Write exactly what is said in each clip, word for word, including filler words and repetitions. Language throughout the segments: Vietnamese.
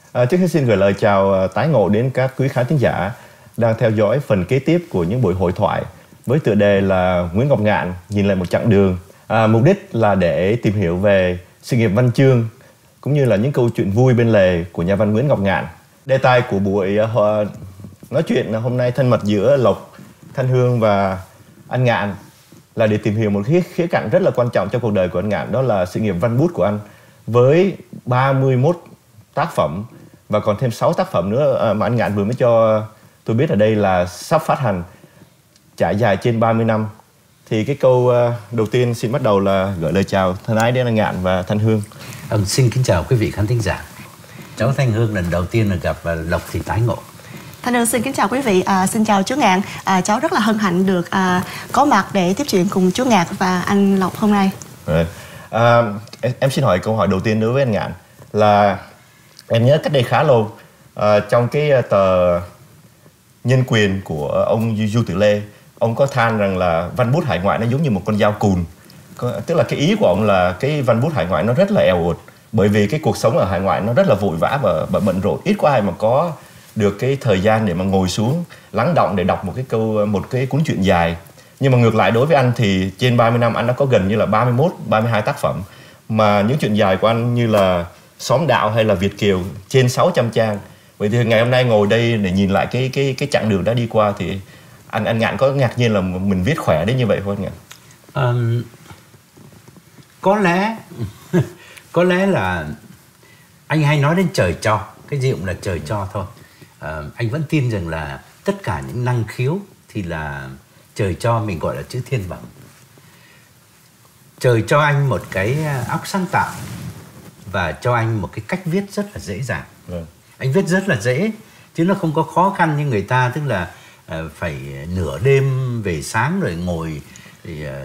À, trước hết xin gửi lời chào tái ngộ đến các quý khán thính giả đang theo dõi phần kế tiếp của những buổi hội thoại với tựa đề là Nguyễn Ngọc Ngạn nhìn lại một chặng đường. À, mục đích là để tìm hiểu về sự nghiệp văn chương cũng như là những câu chuyện vui bên lề của nhà văn Nguyễn Ngọc Ngạn. Đề tài của buổi uh, nói chuyện hôm nay thân mật giữa Lộc, Thanh Hương và anh Ngạn là để tìm hiểu một khía, khía cạnh rất là quan trọng trong cuộc đời của anh Ngạn, đó là sự nghiệp văn bút của anh với ba mươi mốt tác phẩm và còn thêm sáu tác phẩm nữa mà anh Ngạn vừa mới cho tôi biết ở đây là sắp phát hành, trải dài trên ba mươi năm. Thì cái câu đầu tiên xin bắt đầu là gửi lời chào thân ái đến anh Ngạn và Thanh Hương. À, xin kính chào quý vị khán thính giả. Cháu Thanh Hương lần đầu tiên là gặp Lộc thì tái ngộ. Thanh Hương xin kính chào quý vị, à, xin chào chú Ngạn. À, cháu rất là hân hạnh được à, có mặt để tiếp chuyện cùng chú Ngạn và anh Lộc hôm nay. Rồi. À, em, em xin hỏi câu hỏi đầu tiên đối với anh Ngạn là em nhớ cách đây khá lâu à, trong cái tờ Nhân Quyền của ông Du Tử Lê, ông có than rằng là văn bút hải ngoại nó giống như một con dao cùn. Có, tức là cái ý của ông là cái văn bút hải ngoại nó rất là eo uột, bởi vì cái cuộc sống ở hải ngoại nó rất là vội vã và, và bận rộn, ít có ai mà có được cái thời gian để mà ngồi xuống lắng đọng để đọc một cái câu một cái cuốn truyện dài. Nhưng mà ngược lại đối với anh thì trên ba mươi năm anh đã có gần như là ba mươi mốt, ba mươi hai tác phẩm, mà những truyện dài của anh như là Xóm Đạo hay là Việt Kiều trên sáu trăm trang. Vậy thì ngày hôm nay ngồi đây để nhìn lại cái cái cái chặng đường đã đi qua thì anh anh Ngạn có ngạc nhiên là mình viết khỏe đến như vậy không anh Ngạn? Um, có lẽ có lẽ là anh hay nói đến trời cho, cái gì cũng là trời cho thôi. Uh, anh vẫn tin rằng là tất cả những năng khiếu thì là trời cho, mình gọi là chữ thiên bẩm. Trời cho anh một cái óc sáng tạo và cho anh một cái cách viết rất là dễ dàng. Ừ. Anh viết rất là dễ chứ nó không có khó khăn như người ta, tức là uh, phải nửa đêm về sáng rồi ngồi thì uh,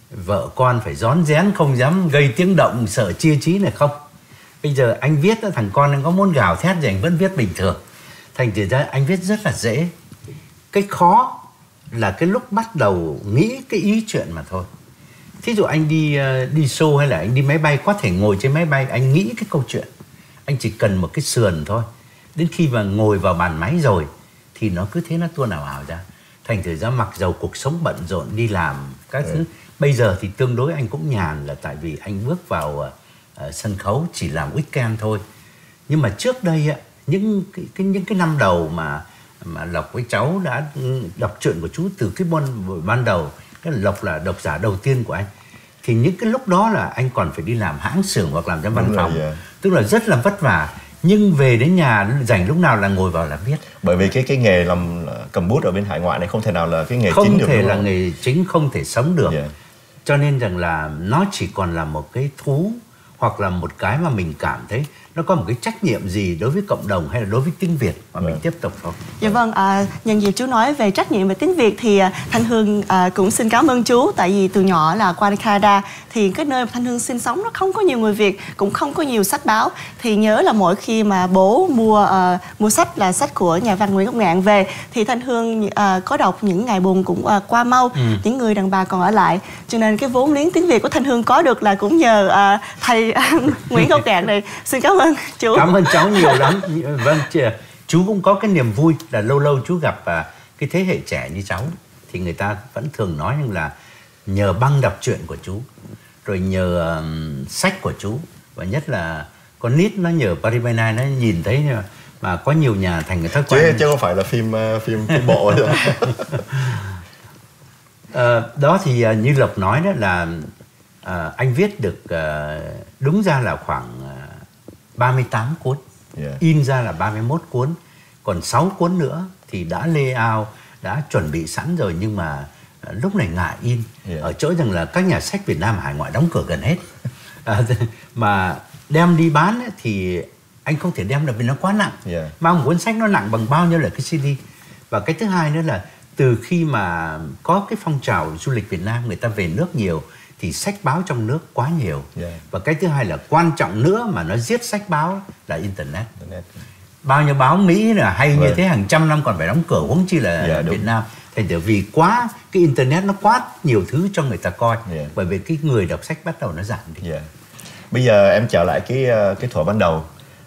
vợ con phải rón rén không dám gây tiếng động sợ chia trí này không. Bây giờ anh viết thằng con anh có muốn gào thét thì anh vẫn viết bình thường. Thành thử ra anh viết rất là dễ. Cái khó là cái lúc bắt đầu nghĩ cái ý chuyện mà thôi. Thí dụ anh đi uh, đi show hay là anh đi máy bay, có thể ngồi trên máy bay anh nghĩ cái câu chuyện. Anh chỉ cần một cái sườn thôi. Đến khi mà ngồi vào bàn máy rồi thì nó cứ thế nó tuôn ảo ảo ra. Thành thử ra mặc dầu cuộc sống bận rộn đi làm các ừ. thứ, bây giờ thì tương đối anh cũng nhàn là tại vì anh bước vào uh, uh, sân khấu chỉ làm weekend thôi. Nhưng mà trước đây á, những cái, cái những cái năm đầu mà mà Lộc với cháu đã đọc truyện của chú từ cái ban ban đầu, cái Lộc là độc giả đầu tiên của anh, thì những cái lúc đó là anh còn phải đi làm hãng xưởng hoặc làm trong văn phòng, rồi, yeah. tức là rất là vất vả. Nhưng về đến nhà rảnh lúc nào là ngồi vào là viết. Bởi vì cái cái nghề làm cầm bút ở bên hải ngoại này không thể nào là cái nghề không chính được. Không thể là không? nghề chính, không thể sống được. Yeah. Cho nên rằng là nó chỉ còn là một cái thú hoặc là một cái mà mình cảm thấy nó có một cái trách nhiệm gì đối với cộng đồng hay là đối với tiếng Việt mà mình tiếp tục không? Dạ vâng, à, nhân dịp chú nói về trách nhiệm về tiếng Việt thì à, Thanh Hương à, cũng xin cảm ơn chú. Tại vì từ nhỏ là qua Canada thì cái nơi mà Thanh Hương sinh sống nó không có nhiều người Việt, cũng không có nhiều sách báo. Thì nhớ là mỗi khi mà bố mua à, mua sách là sách của nhà văn Nguyễn Ngọc Ngạn về thì Thanh Hương à, có đọc Những Ngày Buồn Cũng à, Qua Mau, ừ. Những Người Đàn Bà Còn Ở Lại. Cho nên cái vốn liếng tiếng Việt của Thanh Hương có được là cũng nhờ à, thầy à, Nguyễn Ngọc Ngạn này. Xin cảm ơn chú. Cảm ơn cháu nhiều lắm. Vâng, chú cũng có cái niềm vui là lâu lâu chú gặp à, cái thế hệ trẻ như cháu thì người ta vẫn thường nói rằng là nhờ băng đọc truyện của chú, rồi nhờ um, sách của chú, và nhất là con nít nó nhờ Paribena nó nhìn thấy mà có nhiều nhà thành người thói quen. Chứ, chứ không phải là phim uh, phim phim bộ rồi. à, đó thì uh, như Lộc nói đó là uh, anh viết được uh, đúng ra là khoảng uh, ba mươi tám cuốn, yeah. in ra là ba mươi mốt cuốn, còn sáu cuốn nữa thì đã layout, đã chuẩn bị sẵn rồi, nhưng mà uh, lúc này ngại in, yeah. ở chỗ rằng là các nhà sách Việt Nam hải ngoại đóng cửa gần hết. À, mà đem đi bán ấy, thì anh không thể đem được vì nó quá nặng, yeah. mà một cuốn sách nó nặng bằng bao nhiêu là cái xê đê. Và cái thứ hai nữa là từ khi mà có cái phong trào du lịch Việt Nam, người ta về nước nhiều thì sách báo trong nước quá nhiều, yeah. và cái thứ hai là quan trọng nữa mà nó giết sách báo là internet. Internet. Bao nhiêu báo Mỹ là hay right. như thế hàng trăm năm còn phải đóng cửa, huống chi là yeah, Việt đúng. Nam. Thành thử vì quá cái internet nó quá nhiều thứ cho người ta coi, yeah. bởi vì cái người đọc sách bắt đầu nó giảm đi. Yeah. Bây giờ em trở lại cái cái thuở ban đầu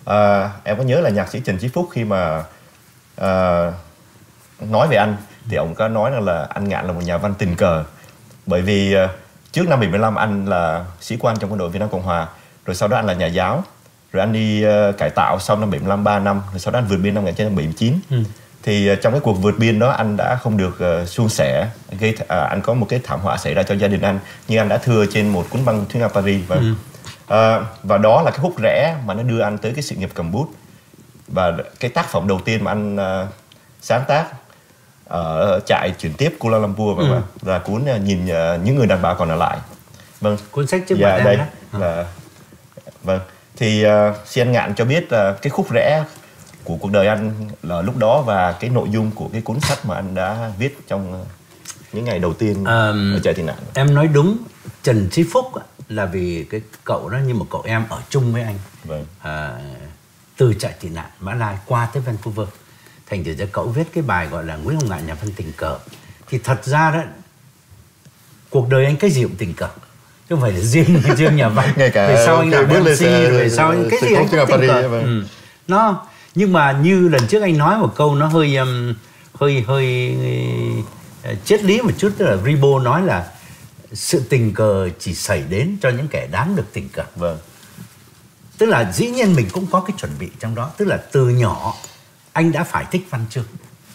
À, em có nhớ là nhạc sĩ Trần Chí Phúc khi mà à, nói về anh thì ông có nói rằng là anh Ngạn là một nhà văn tình cờ, bởi vì uh, trước năm bảy mươi lăm anh là sĩ quan trong quân đội Việt Nam Cộng Hòa, rồi sau đó anh là nhà giáo, rồi anh đi uh, cải tạo sau năm bảy mươi lăm ba năm, rồi sau đó anh vượt biên năm một nghìn chín trăm bảy mươi chín. Ừ. Thì uh, trong cái cuộc vượt biên đó anh đã không được uh, suôn sẻ, gây th- uh, anh có một cái thảm họa xảy ra cho gia đình anh, như anh đã thưa trên một cuốn băng Thuyết Ngao Paris. Và, ừ. uh, và đó là cái hút rẽ mà nó đưa anh tới cái sự nghiệp cầm bút. Và cái tác phẩm đầu tiên mà anh uh, sáng tác ở trại chuyển tiếp Kuala Lumpur và ừ. là cuốn Nhìn uh, những người đàn bà còn ở lại. Vâng, cuốn sách trước dạ, mặt đây em đó. Là vâng. Thì uh, xin anh Ngạn cho biết uh, cái khúc rẽ của cuộc đời anh là lúc đó và cái nội dung của cái cuốn sách mà anh đã viết trong uh, những ngày đầu tiên um, ở trại tị nạn. Em nói đúng, Trần Chí Phúc là vì cái cậu đó như một cậu em ở chung với anh. Vâng. Uh, từ trại tị nạn Mã Lai qua tới Vancouver. Thành thử ra cậu viết cái bài gọi là Nguyễn Hồng Ngạn nhà văn tình cờ. Thì thật ra đó, cuộc đời anh cái gì cũng tình cờ, chứ không phải là riêng riêng nhà văn. Ngay cả về sau anh làm em xê, về sau anh cái gì anh cũng tình cờ. Ừ. Nó nhưng mà như lần trước anh nói một câu nó hơi um, hơi hơi uh, triết lý một chút, tức là Ribot nói là sự tình cờ chỉ xảy đến cho những kẻ đáng được tình cờ. Vâng. Tức là dĩ nhiên mình cũng có cái chuẩn bị trong đó, tức là từ nhỏ anh đã phải thích văn chương.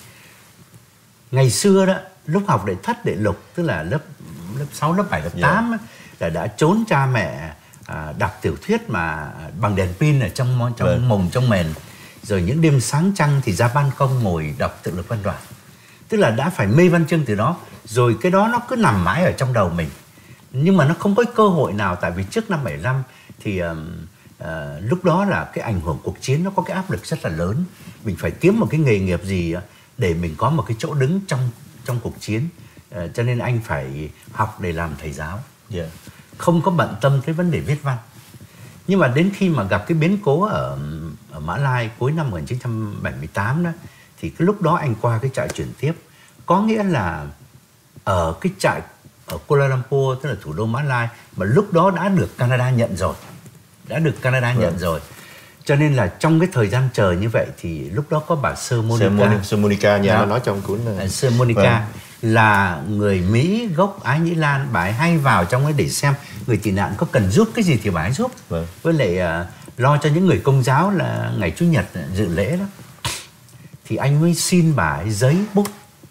Ngày xưa đó, lúc học đệ thất đệ lục, tức là lớp lớp sáu, lớp bảy, lớp tám yeah. là đã trốn cha mẹ à, đọc tiểu thuyết mà bằng đèn pin ở trong trong vâng. mồng trong mền, rồi những đêm sáng trăng thì ra ban công ngồi đọc tự lực văn đoàn. Tức là đã phải mê văn chương từ đó, rồi cái đó nó cứ nằm mãi ở trong đầu mình. Nhưng mà nó không có cơ hội nào, tại vì trước năm bảy mươi lăm thì uh, uh, lúc đó là cái ảnh hưởng cuộc chiến nó có cái áp lực rất là lớn. Mình phải kiếm một cái nghề nghiệp gì để mình có một cái chỗ đứng trong trong cuộc chiến. Uh, cho nên anh phải học để làm thầy giáo. Yeah. Không có bận tâm tới vấn đề viết văn. Nhưng mà đến khi mà gặp cái biến cố ở, ở Mã Lai cuối năm một nghìn chín trăm bảy mươi tám đó, thì cái lúc đó anh qua cái trại chuyển tiếp. Có nghĩa là ở cái trại ở Kuala Lumpur, tức là thủ đô Mã Lai, mà lúc đó đã được Canada nhận rồi. Đã được Canada ừ. nhận rồi. Cho nên là trong cái thời gian chờ như vậy thì lúc đó có bà Sir Monica. Sir Monica, nhà nó nói trong cuốn này. Sir Monica vâng. là người Mỹ gốc Ái Nhĩ Lan. Bà ấy hay vào trong ấy để xem người tị nạn có cần giúp cái gì thì bà ấy giúp. Vâng. Với lại uh, lo cho những người Công giáo là ngày Chủ nhật dự lễ đó. Thì anh mới xin bà ấy giấy bút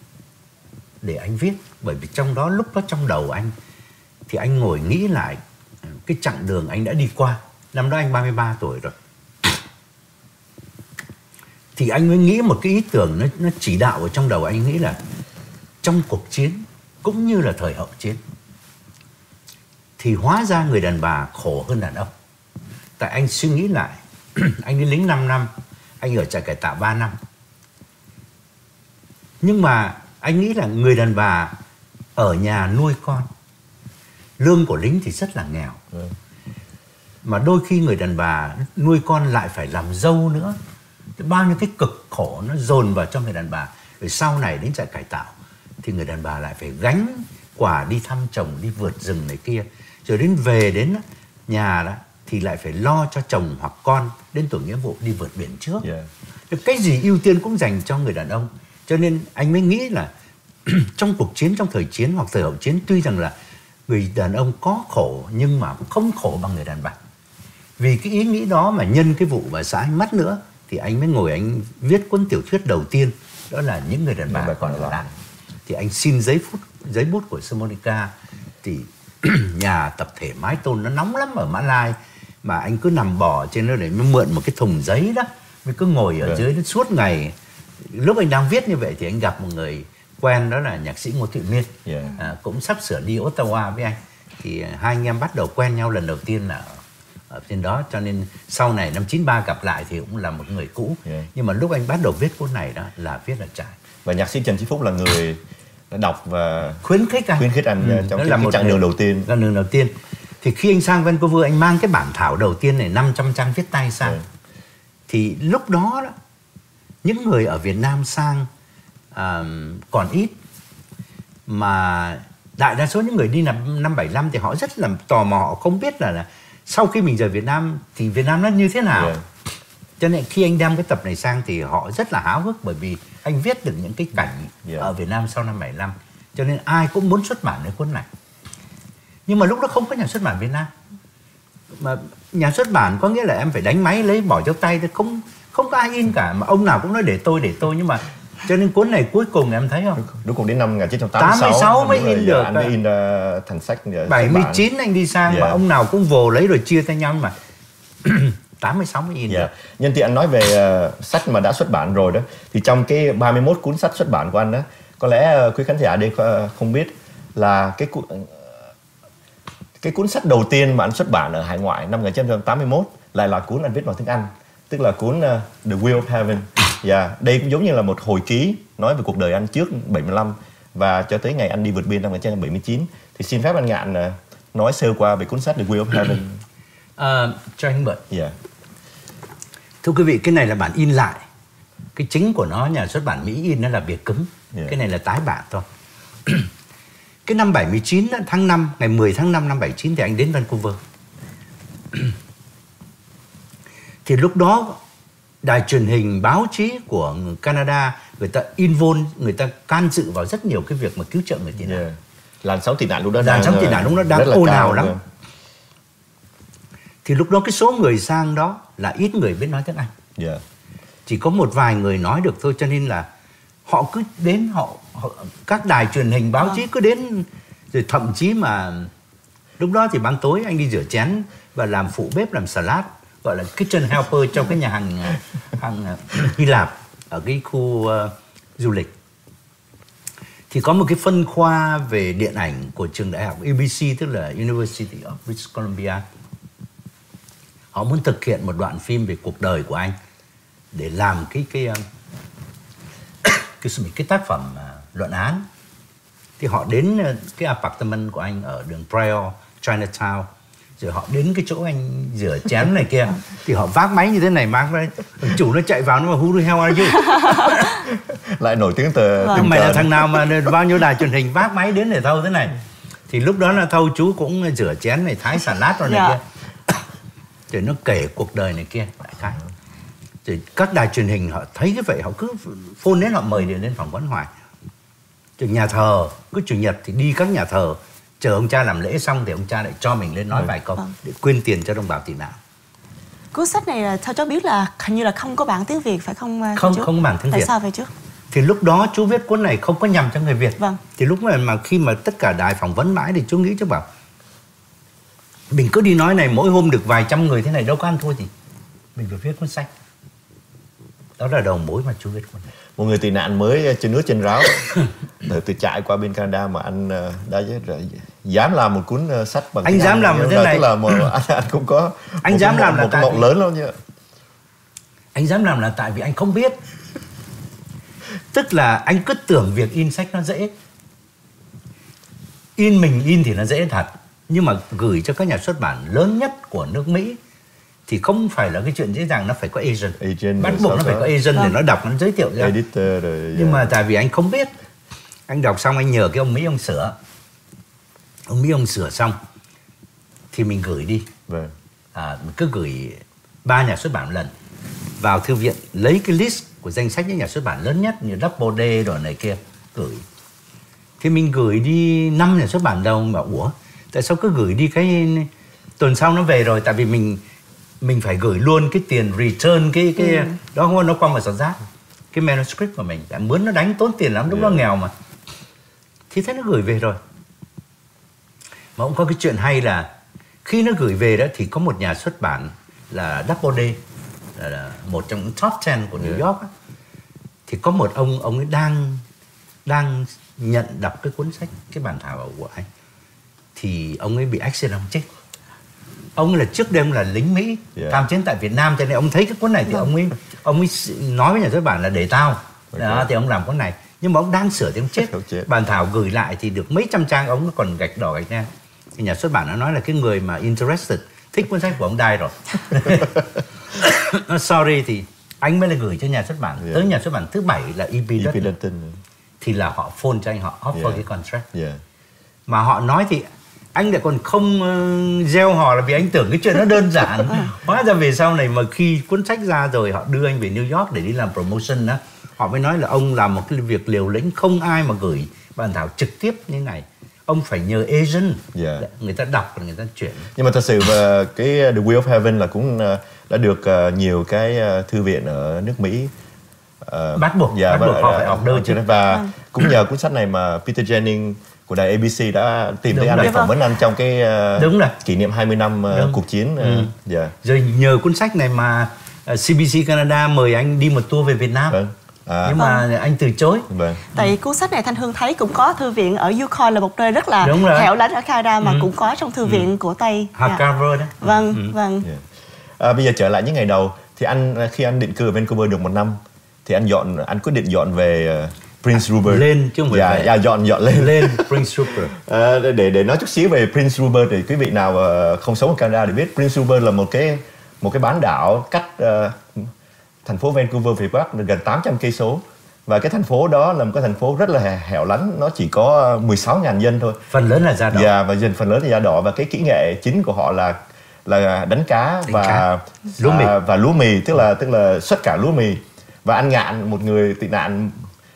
để anh viết. Bởi vì trong đó, lúc đó trong đầu anh thì anh ngồi nghĩ lại cái chặng đường anh đã đi qua. Năm đó anh ba mươi ba tuổi rồi. Thì anh mới nghĩ một cái ý tưởng nó, nó chỉ đạo ở trong đầu anh, nghĩ là trong cuộc chiến cũng như là thời hậu chiến thì hóa ra người đàn bà khổ hơn đàn ông. Tại anh suy nghĩ lại, anh đi lính năm năm, anh ở trại cải tạo ba năm. Nhưng mà anh nghĩ là người đàn bà ở nhà nuôi con, lương của lính thì rất là nghèo. Ừ. Mà đôi khi người đàn bà nuôi con lại phải làm dâu nữa. Bao nhiêu cái cực khổ nó dồn vào cho người đàn bà. Rồi sau này đến trại cải tạo thì người đàn bà lại phải gánh quả đi thăm chồng, đi vượt rừng này kia. Rồi đến về đến nhà đó thì lại phải lo cho chồng hoặc con đến tuổi nghĩa vụ đi vượt biển trước. Yeah. Cái gì ưu tiên cũng dành cho người đàn ông. Cho nên anh mới nghĩ là trong cuộc chiến, trong thời chiến hoặc thời hậu chiến, tuy rằng là người đàn ông có khổ nhưng mà không khổ bằng người đàn bà. Vì cái ý nghĩ đó mà nhân cái vụ bà xã anh mất nữa thì anh mới ngồi anh viết cuốn tiểu thuyết đầu tiên, đó là Những người đàn bà còn ở lại. Thì anh xin giấy phút giấy bút của Sir Monica. Thì nhà tập thể mái tôn nó nóng lắm ở Mã Lai, mà anh cứ nằm bò trên đó để mới mượn một cái thùng giấy đó, mới cứ ngồi ở dưới đó suốt ngày. Lúc anh đang viết như vậy thì anh gặp một người quen, đó là nhạc sĩ Ngô Thụy Miên. Yeah. À, cũng sắp sửa đi Ottawa với anh. Thì hai anh em bắt đầu quen nhau lần đầu tiên là ở trên đó. Cho nên sau này năm chín ba gặp lại thì cũng là một người cũ. Yeah. Nhưng mà lúc anh bắt đầu viết cuốn này đó là viết ở trại. Và nhạc sĩ Trần Chí Phúc là người đọc và khuyến khích anh, khuyến khích anh ừ, trong cái, là cái một chặng đường đầu tiên. Chặng đường đầu tiên. Thì khi anh sang Vancouver, anh mang cái bản thảo đầu tiên này năm trăm trang viết tay sang. Yeah. Thì lúc đó, đó những người ở Việt Nam sang uh, còn ít, mà đại đa số những người đi năm năm bảy mươi lăm thì họ rất là tò mò, họ không biết là, là sau khi mình rời Việt Nam thì Việt Nam nó như thế nào. Yeah. Cho nên khi anh đem cái tập này sang thì họ rất là háo hức, bởi vì anh viết được những cái cảnh yeah. ở Việt Nam sau năm bảy mươi lăm. Cho nên ai cũng muốn xuất bản cái cuốn này. Nhưng mà lúc đó không có nhà xuất bản Việt Nam. Mà nhà xuất bản có nghĩa là em phải đánh máy lấy bỏ cho tay, không không có ai in cả, mà ông nào cũng nói để tôi để tôi nhưng mà cho nên cuốn này cuối cùng em thấy không? Đúng cùng đến năm một nghìn chín trăm tám mươi sáu, tám mươi sáu mới in được. Anh mới in uh, thành sách. bảy mươi chín anh đi sang yeah. mà ông nào cũng vồ lấy rồi chia tay nhau mà tám mươi sáu mới in yeah. được. Nhân tiện anh nói về uh, sách mà đã xuất bản rồi đó, thì trong cái ba mươi mốt cuốn sách xuất bản của anh đó, có lẽ uh, quý khán giả đây không biết là cái cu cái cuốn sách đầu tiên mà anh xuất bản ở hải ngoại năm một nghìn chín trăm tám mươi mốt lại là cuốn anh viết bằng tiếng Anh, tức là cuốn uh, The Wheel of Heaven. Yeah. Đây cũng giống như là một hồi ký nói về cuộc đời anh trước bảy mươi lăm và cho tới ngày anh đi vượt biên năm một nghìn chín trăm bảy mươi chín. Thì xin phép anh Ngạn uh, nói sơ qua về cuốn sách The Wheel of Heaven. Uh, cho anh mượn. Yeah. Thưa quý vị, cái này là bản in lại. Cái chính của nó nhà xuất bản Mỹ in nó là bìa cứng. Yeah. Cái này là tái bản thôi. Cái năm bảy mươi chín tháng năm, ngày mười tháng năm năm bảy mươi chín thì anh đến Vancouver. Thì lúc đó đài truyền hình, báo chí của Canada người ta involve, người ta can dự vào rất nhiều cái việc mà cứu trợ người tị nạn. Yeah. Làn sóng tị nạn lúc đó làn sóng tị nạn lúc đó đang ồn ào lắm. Yeah. Thì lúc đó cái số người sang đó là ít người biết nói tiếng Anh. Yeah. Chỉ có một vài người nói được thôi, cho nên là họ cứ đến, họ, họ các đài truyền hình, báo chí cứ đến, rồi thậm chí mà lúc đó thì ban tối anh đi rửa chén và làm phụ bếp, làm salad, gọi là kitchen helper trong cái nhà hàng hàng Hy Lạp ở cái khu uh, du lịch. Thì có một cái phân khoa về điện ảnh của trường đại học U B C, tức là University of British Columbia. Họ muốn thực hiện một đoạn phim về cuộc đời của anh để làm cái cái uh, cái, cái tác phẩm uh, luận án. Thì họ đến uh, cái apartment của anh ở đường Pryor, Chinatown. Rồi họ đến cái chỗ anh rửa chén này kia, thì họ vác máy như thế này, mang ra, chủ nó chạy vào, nó mà who the hell are you? Lại nổi tiếng từ vâng. Mày là thằng nào mà bao nhiêu đài truyền hình vác máy đến để thâu thế này? Thì lúc đó là thâu chú cũng rửa chén này, thái salad rồi này yeah. kia. Rồi nó kể cuộc đời này kia, đại khái. Rồi các đài truyền hình họ thấy cái vậy, họ cứ phone đến, họ mời đến phỏng vấn hoài. Rồi nhà thờ, cứ chủ nhật thì đi các nhà thờ, chờ ông cha làm lễ xong thì ông cha lại cho mình lên nói ừ. vài câu vâng. để quyên tiền cho đồng bào tị nạn. Cuốn sách này là theo cháu biết là hình như là không có bản tiếng Việt phải không? Không, không có bản tiếng Tại Việt. Tại sao vậy chứ? Thì lúc đó chú viết cuốn này không có nhằm cho người Việt. Vâng. Thì lúc mà, mà khi mà tất cả đài phỏng vấn mãi thì chú nghĩ chú bảo mình cứ đi nói này mỗi hôm được vài trăm người thế này đâu có ăn thua gì. Mình phải viết cuốn sách. Đó là đầu mối mà chú viết cuốn này. Một người tị nạn mới trên nước trên ráo từ từ trại qua bên Canada mà anh đã dám làm một cuốn sách bằng anh dám làm thế này, tức là mà anh, anh cũng có anh một dám cái, làm một, là một cái mộng lớn lắm chứ. Anh dám làm là tại vì anh không biết. Tức là anh cứ tưởng việc in sách nó dễ. In mình in thì nó dễ thật, nhưng mà gửi cho các nhà xuất bản lớn nhất của nước Mỹ thì không phải là cái chuyện dễ dàng, nó phải có agent, agent bắt buộc nó phải có agent để nó đọc, nó giới thiệu ra. Editor rồi, yeah. Nhưng mà tại vì anh không biết, anh đọc xong anh nhờ cái ông Mỹ ông sửa, ông Mỹ ông sửa xong thì mình gửi đi. Vâng. À, mình cứ gửi ba nhà xuất bản một lần vào thư viện, lấy cái list của danh sách những nhà xuất bản lớn nhất như Double D rồi này kia gửi. Thì mình gửi đi năm nhà xuất bản đâu mà ủa tại sao cứ gửi đi cái tuần sau nó về rồi, tại vì mình mình phải gửi luôn cái tiền return cái cái ừ. đó nó qua một giọt rác cái manuscript của mình, tại mướn nó đánh tốn tiền lắm, lúc yeah. đó nghèo mà. Thì thế nó gửi về rồi. Mà cũng có cái chuyện hay là khi nó gửi về đó thì có một nhà xuất bản là Double D, là một trong những top ten của New yeah. York đó. Thì có một ông ông ấy đang đang nhận đọc cái cuốn sách, cái bản thảo của anh, thì ông ấy bị accident, ông chết. Ông ấy là trước đêm là lính Mỹ yeah. tham chiến tại Việt Nam, cho nên ông thấy cái cuốn này thì ông ấy ông ấy nói với nhà xuất bản là để tao okay. đó, thì ông làm cuốn này, nhưng mà ông đang sửa thì ông chết. chết bản thảo gửi lại thì được mấy trăm trang, ông còn gạch đỏ gạch ngang. Thì nhà xuất bản nó nói là cái người mà interested, thích cuốn sách của ông die rồi. Sorry, thì anh mới là gửi cho nhà xuất bản. Yeah. Tới nhà xuất bản thứ bảy là E P Dutton, thì là họ phone cho anh, họ offer yeah. cái contract. Yeah. Mà họ nói thì Anh lại còn không uh, gieo hò là vì anh tưởng cái chuyện nó đơn giản. Hóa ra về sau này mà khi cuốn sách ra rồi họ đưa anh về New York để đi làm promotion đó, họ mới nói là ông làm một cái việc liều lĩnh, không ai mà gửi bản thảo trực tiếp như này. Ông phải nhờ agent, yeah. người ta đọc và người ta chuyển. Nhưng mà thật sự và cái The Wheel of Heaven là cũng đã được nhiều cái thư viện ở nước Mỹ uh, bắt buộc, dạ, bắt buộc họ phải order chứ. Và à. cũng nhờ cuốn sách này mà Peter Jennings của đài A B C đã tìm thấy anh để phỏng vấn anh trong cái uh, Đúng rồi. kỷ niệm hai mươi năm uh, cuộc chiến. Uh, ừ. yeah. Rồi nhờ cuốn sách này mà uh, C B C Canada mời anh đi một tour về Việt Nam. Vâng. À. Nhưng mà vâng. anh từ chối. Vâng. Tại cuốn sách này Thanh Hương thấy cũng có thư viện ở Yukon, là một nơi rất là hẻo lánh ở Canada mà ừ. cũng có trong thư viện ừ. của Tây. Hardcover đó. Vâng, ừ. vâng. Yeah. À, bây giờ trở lại những ngày đầu thì anh khi anh định cư ở Vancouver được một năm thì anh dọn anh quyết định dọn về uh, Prince Rupert. Lên chứ không phải dạ, về. Dạ, dọn dọn lên. Lên Prince Rupert. À, để để nói chút xíu về Prince Rupert thì quý vị nào uh, không sống ở Canada để biết Prince Rupert là một cái một cái bán đảo cách uh, thành phố Vancouver phía Bắc gần tám trăm cây số. Và cái thành phố đó là một cái thành phố rất là hẻo lánh, nó chỉ có mười sáu nghìn dân thôi. Phần lớn là da đỏ. Dạ, và dân phần lớn là da đỏ, và cái kỹ nghệ chính của họ là là đánh cá đánh và cá. Lúa mì. À, và lúa mì, tức là tức là xuất cả lúa mì. Và anh Ngạn, một người tị nạn,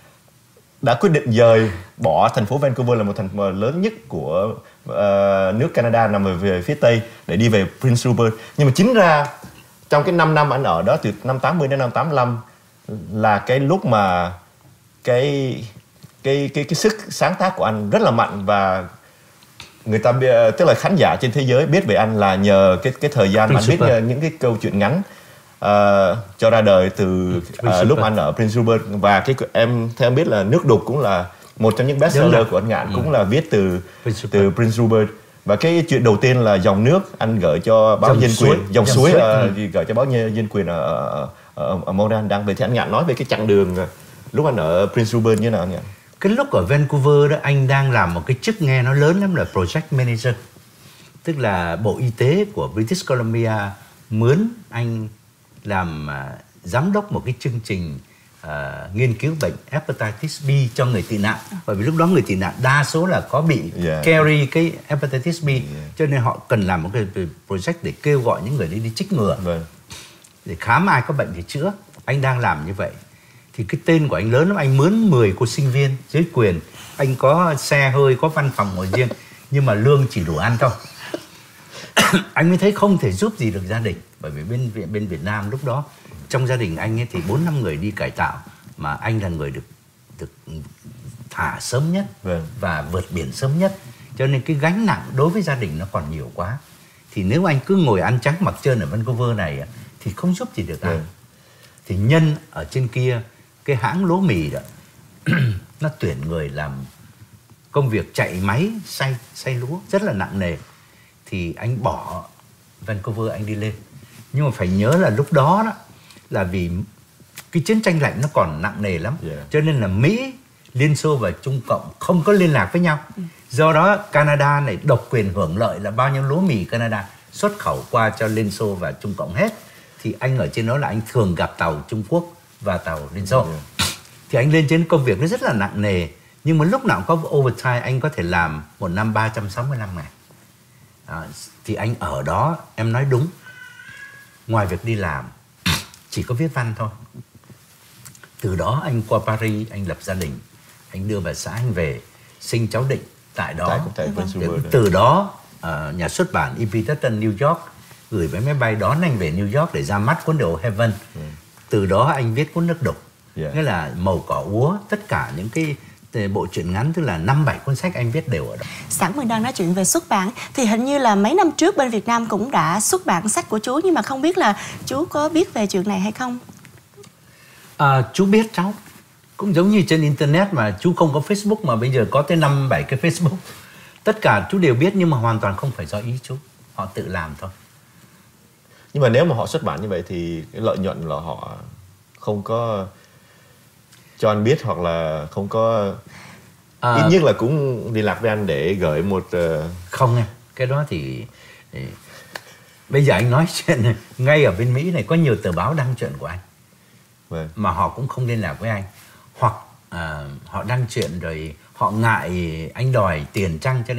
đã quyết định dời bỏ thành phố Vancouver là một thành phố lớn nhất của uh, nước Canada nằm ở về phía tây để đi về Prince Rupert. Nhưng mà chính ra trong cái năm năm anh ở đó từ năm tám mươi đến năm tám mươi lăm là cái lúc mà cái cái cái cái sức sáng tác của anh rất là mạnh, và người ta tức là khán giả trên thế giới biết về anh là nhờ cái cái thời gian mà anh viết những cái câu chuyện ngắn uh, cho ra đời từ uh, lúc anh ở Prince Rupert. Và cái em theo em biết là Nước Đục cũng là một trong những bestseller của anh Ngạn, ừ. cũng là viết từ Prince từ Prince Rupert. Và cái chuyện đầu tiên là Dòng Nước anh gửi cho báo dòng Dân suối. Quyền, Dòng, dòng Suối, suối uh, ừ. gửi cho báo Dân Quyền ở, ở, ở, ở Montreal đăng về. Thì anh Ngạn nói về cái chặng đường lúc anh ở Prince Rupert như thế nào anh Ngạn? Cái lúc ở Vancouver đó anh đang làm một cái chức nghe nó lớn lắm là Project Manager, tức là Bộ Y tế của British Columbia mướn anh làm uh, giám đốc một cái chương trình uh, nghiên cứu bệnh hepatitis B cho người tị nạn. Bởi vì lúc đó người tị nạn đa số là có bị yeah. carry cái hepatitis B, yeah. cho nên họ cần làm một cái project để kêu gọi những người đi đi chích ngừa, vâng. để khám ai có bệnh thì chữa. Anh đang làm như vậy. Thì cái tên của anh lớn lắm, anh mướn mười cô sinh viên dưới quyền. Anh có xe hơi, có văn phòng ngồi riêng, nhưng mà lương chỉ đủ ăn thôi. Anh mới thấy không thể giúp gì được gia đình. Bởi vì bên bên Việt Nam lúc đó, trong gia đình anh ấy thì bốn năm người đi cải tạo, mà anh là người được được thả sớm nhất vâng. và vượt biển sớm nhất. Cho nên cái gánh nặng đối với gia đình nó còn nhiều quá. Thì nếu anh cứ ngồi ăn trắng mặc trơn ở Vancouver này thì không giúp gì được anh. Vâng. Thì nhân ở trên kia, cái hãng lúa mì đó nó tuyển người làm công việc chạy máy xay xay lúa rất là nặng nề. Thì anh bỏ Vancouver anh đi lên. Nhưng mà phải nhớ là lúc đó đó là vì cái chiến tranh lạnh nó còn nặng nề lắm, yeah. cho nên là Mỹ, Liên Xô và Trung Cộng không có liên lạc với nhau. Do đó Canada này độc quyền hưởng lợi là bao nhiêu lúa mì Canada xuất khẩu qua cho Liên Xô và Trung Cộng hết. Thì anh ở trên đó là anh thường gặp tàu Trung Quốc và tàu Liên Xô. Yeah. Thì anh lên trên công việc nó rất là nặng nề. Nhưng mà lúc nào có overtime anh có thể làm một năm ba trăm sáu mươi lăm ngày. À, thì anh ở đó, em nói đúng, ngoài việc đi làm chỉ có viết văn thôi. Từ đó anh qua Paris, anh lập gia đình, anh đưa bà xã anh về, sinh cháu Định tại đó. Tại, tại từ đó uh, nhà xuất bản E P Dutton New York gửi vé máy bay đón anh về New York để ra mắt cuốn The Heaven. Ừ. Từ đó anh viết cuốn Nước Đục, yeah. nghĩa là Màu Cỏ Úa, tất cả những cái bộ truyện ngắn, tức là năm bảy cuốn sách anh viết đều ở đó. Sẵn mình đang nói chuyện về xuất bản thì hình như là mấy năm trước bên Việt Nam cũng đã xuất bản sách của chú, nhưng mà không biết là chú có biết về chuyện này hay không? À, chú biết cháu. Cũng giống như trên internet mà chú không có Facebook mà bây giờ có tới năm bảy cái Facebook. Tất cả chú đều biết, nhưng mà hoàn toàn không phải do ý chú. Họ tự làm thôi. Nhưng mà nếu mà họ xuất bản như vậy thì cái lợi nhuận là họ không có cho anh biết, hoặc là không có à, ít nhất là cũng liên lạc với anh để gửi một uh... không nha. Cái đó thì, thì bây giờ anh nói chuyện này, ngay ở bên Mỹ này có nhiều tờ báo đăng chuyện của anh, vâng. mà họ cũng không liên lạc với anh, hoặc uh, họ đăng chuyện rồi họ ngại anh đòi tiền chăng, cho nên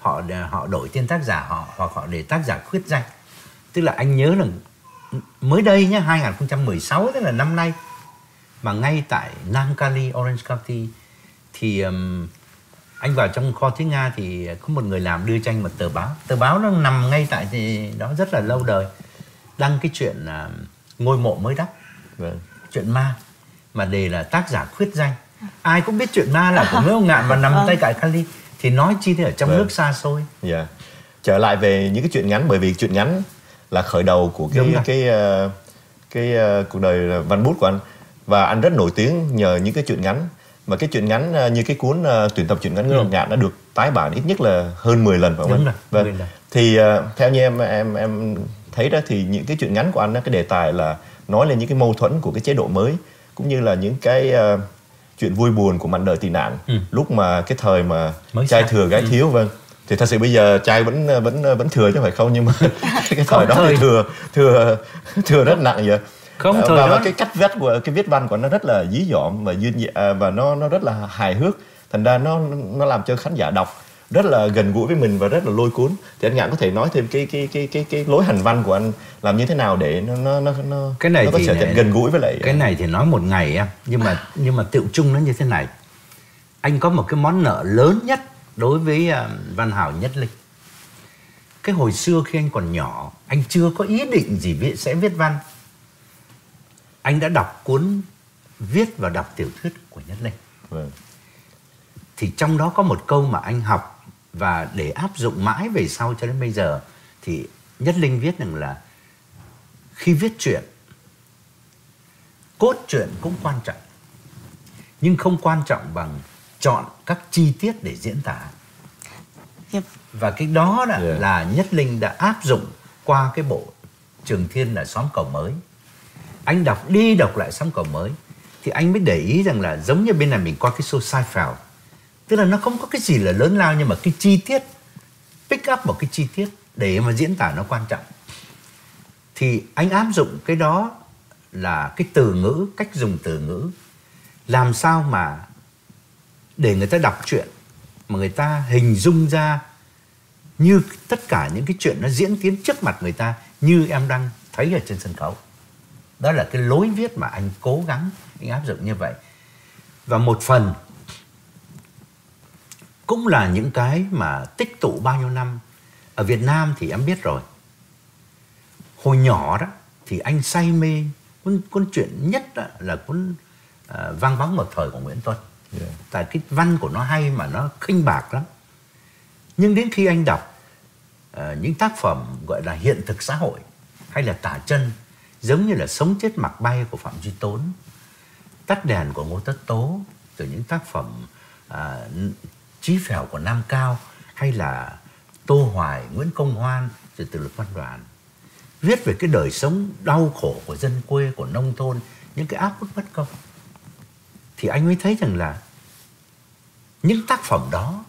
họ họ đổi tên tác giả họ, hoặc họ để tác giả khuyết danh. Tức là anh nhớ là mới đây nhé, hai không một sáu, tức là năm nay, mà ngay tại Nam Cali, Orange County, thì um, anh vào trong kho tiếng Nga thì có một người làm đưa cho anh một tờ báo. Tờ báo nó nằm ngay tại thì đó rất là lâu đời, đăng cái chuyện uh, ngôi mộ mới đắp, vâng. chuyện ma, mà đề là tác giả khuyết danh. Ai cũng biết chuyện ma là của Nguyễn Hồng Ngạn và nằm tay cạnh Cali, thì nói chi thế ở trong vâng. nước xa xôi. Yeah. Trở lại về những cái chuyện ngắn, bởi vì chuyện ngắn là khởi đầu của cái cái cái, uh, cái uh, cuộc đời văn bút của anh, và anh rất nổi tiếng nhờ những cái chuyện ngắn. Mà cái chuyện ngắn uh, như cái cuốn uh, tuyển tập truyện ngắn Nguyễn Hồng Ngạn đã được tái bản ít nhất là hơn mười lần, phải không anh? Vâng. Thì uh, theo như em em em thấy đó, thì những cái chuyện ngắn của anh đó, cái đề tài là nói lên những cái mâu thuẫn của cái chế độ mới, cũng như là những cái uh, chuyện vui buồn của mảnh đời tị nạn, ừ. lúc mà cái thời mà mới trai thừa gái ừ. thiếu. Vâng. Thì thật sự bây giờ trai vẫn vẫn vẫn thừa chứ phải không, nhưng mà cái thời đó thì thừa thừa thừa rất nặng vậy. Không, và, và cái cách viết của cái viết văn của nó rất là dí dỏm và duyên và nó nó rất là hài hước, thành ra nó nó làm cho khán giả đọc rất là gần gũi với mình và rất là lôi cuốn. Thì anh Ngạn có thể nói thêm cái cái cái cái cái lối hành văn của anh làm như thế nào để nó nó nó nó cái này nó có thì trở thành gần gũi với lại cái này thì nói một ngày em, nhưng mà nhưng mà tựu chung nó như thế này. Anh có một cái món nợ lớn nhất đối với uh, văn hào Nhất Linh. Cái hồi xưa khi anh còn nhỏ, anh chưa có ý định gì viết sẽ viết văn, anh đã đọc cuốn viết và đọc tiểu thuyết của Nhất Linh. Vâng. Thì trong đó có một câu mà anh học và để áp dụng mãi về sau cho đến bây giờ, thì Nhất Linh viết rằng là khi viết truyện, cốt truyện cũng quan trọng, nhưng không quan trọng bằng chọn các chi tiết để diễn tả. Yep. Và cái đó là, yeah. là Nhất Linh đã áp dụng qua cái bộ Trường Thiên là Xóm Cầu Mới. Anh đọc đi đọc lại Xóm Cầu Mới thì anh mới để ý rằng là giống như bên này mình coi cái show Seinfeld, tức là nó không có cái gì là lớn lao, nhưng mà cái chi tiết, pick up một cái chi tiết để mà diễn tả nó quan trọng. Thì anh áp dụng cái đó là cái từ ngữ, cách dùng từ ngữ, làm sao mà để người ta đọc truyện mà người ta hình dung ra như tất cả những cái chuyện nó diễn tiến trước mặt người ta, như em đang thấy ở trên sân khấu. Đó là cái lối viết mà anh cố gắng anh áp dụng như vậy. Và một phần cũng là những cái mà tích tụ bao nhiêu năm. Ở Việt Nam thì em biết rồi, hồi nhỏ đó thì anh say mê cuốn, cuốn truyện nhất là cuốn uh, Vang Vắng Một Thời của Nguyễn Tuân. Yeah. Tại cái văn của nó hay mà nó khinh bạc lắm. Nhưng đến khi anh đọc uh, những tác phẩm gọi là hiện thực xã hội hay là tả chân, giống như là Sống Chết Mặc Bay của Phạm Duy Tốn, Tắt Đèn của Ngô Tất Tố, rồi những tác phẩm uh, Chí Phèo của Nam Cao, hay là Tô Hoài, Nguyễn Công Hoan, rồi Từ Lực Văn Đoàn, viết về cái đời sống đau khổ của dân quê, của nông thôn, những cái áp bức bất công, thì anh mới thấy rằng là những tác phẩm đó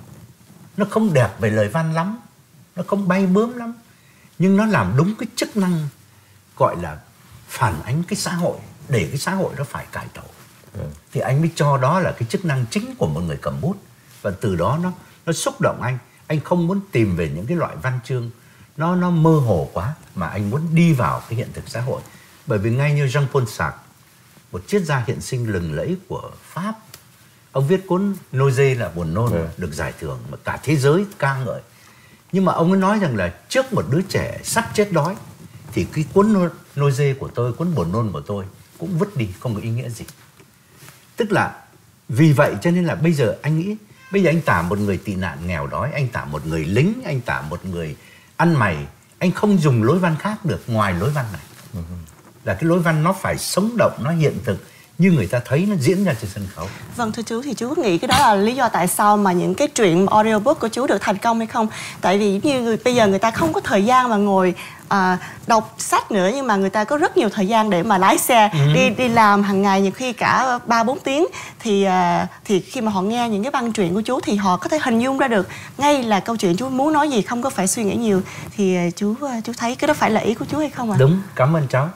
nó không đẹp về lời văn lắm, nó không bay bướm lắm, nhưng nó làm đúng cái chức năng gọi là phản ánh cái xã hội, để cái xã hội nó phải cải tổ. Ừ. Thì anh mới cho đó là cái chức năng chính của một người cầm bút. Và từ đó nó nó xúc động anh. Anh không muốn tìm về những cái loại văn chương nó nó mơ hồ quá, mà anh muốn đi vào cái hiện thực xã hội. Bởi vì ngay như Jean-Paul Sartre, một triết gia hiện sinh lừng lẫy của Pháp, ông viết cuốn Nausée là buồn nôn, ừ. được giải thưởng mà cả thế giới ca ngợi. Nhưng mà ông ấy nói rằng là trước một đứa trẻ sắp chết đói thì cái cuốn Nausée của tôi, cuốn buồn nôn của tôi cũng vứt đi, không có ý nghĩa gì. Tức là vì vậy cho nên là bây giờ anh nghĩ, bây giờ anh tả một người tị nạn nghèo đói, anh tả một người lính, anh tả một người ăn mày, anh không dùng lối văn khác được ngoài lối văn này. Ừ. Là cái lối văn nó phải sống động, nó hiện thực, như người ta thấy nó diễn ra trên sân khấu. Vâng, thưa chú, thì chú nghĩ cái đó là lý do tại sao mà những cái truyện audiobook của chú được thành công hay không? Tại vì như người, bây giờ người ta không có thời gian mà ngồi à, đọc sách nữa, nhưng mà người ta có rất nhiều thời gian để mà lái xe, ừ. đi đi làm hàng ngày, nhiều khi cả ba bốn tiếng. Thì à, thì khi mà họ nghe những cái văn truyện của chú thì họ có thể hình dung ra được ngay là câu chuyện chú muốn nói gì, không có phải suy nghĩ nhiều. Thì chú chú thấy cái đó phải là ý của chú hay không ạ? À? Đúng, cảm ơn cháu.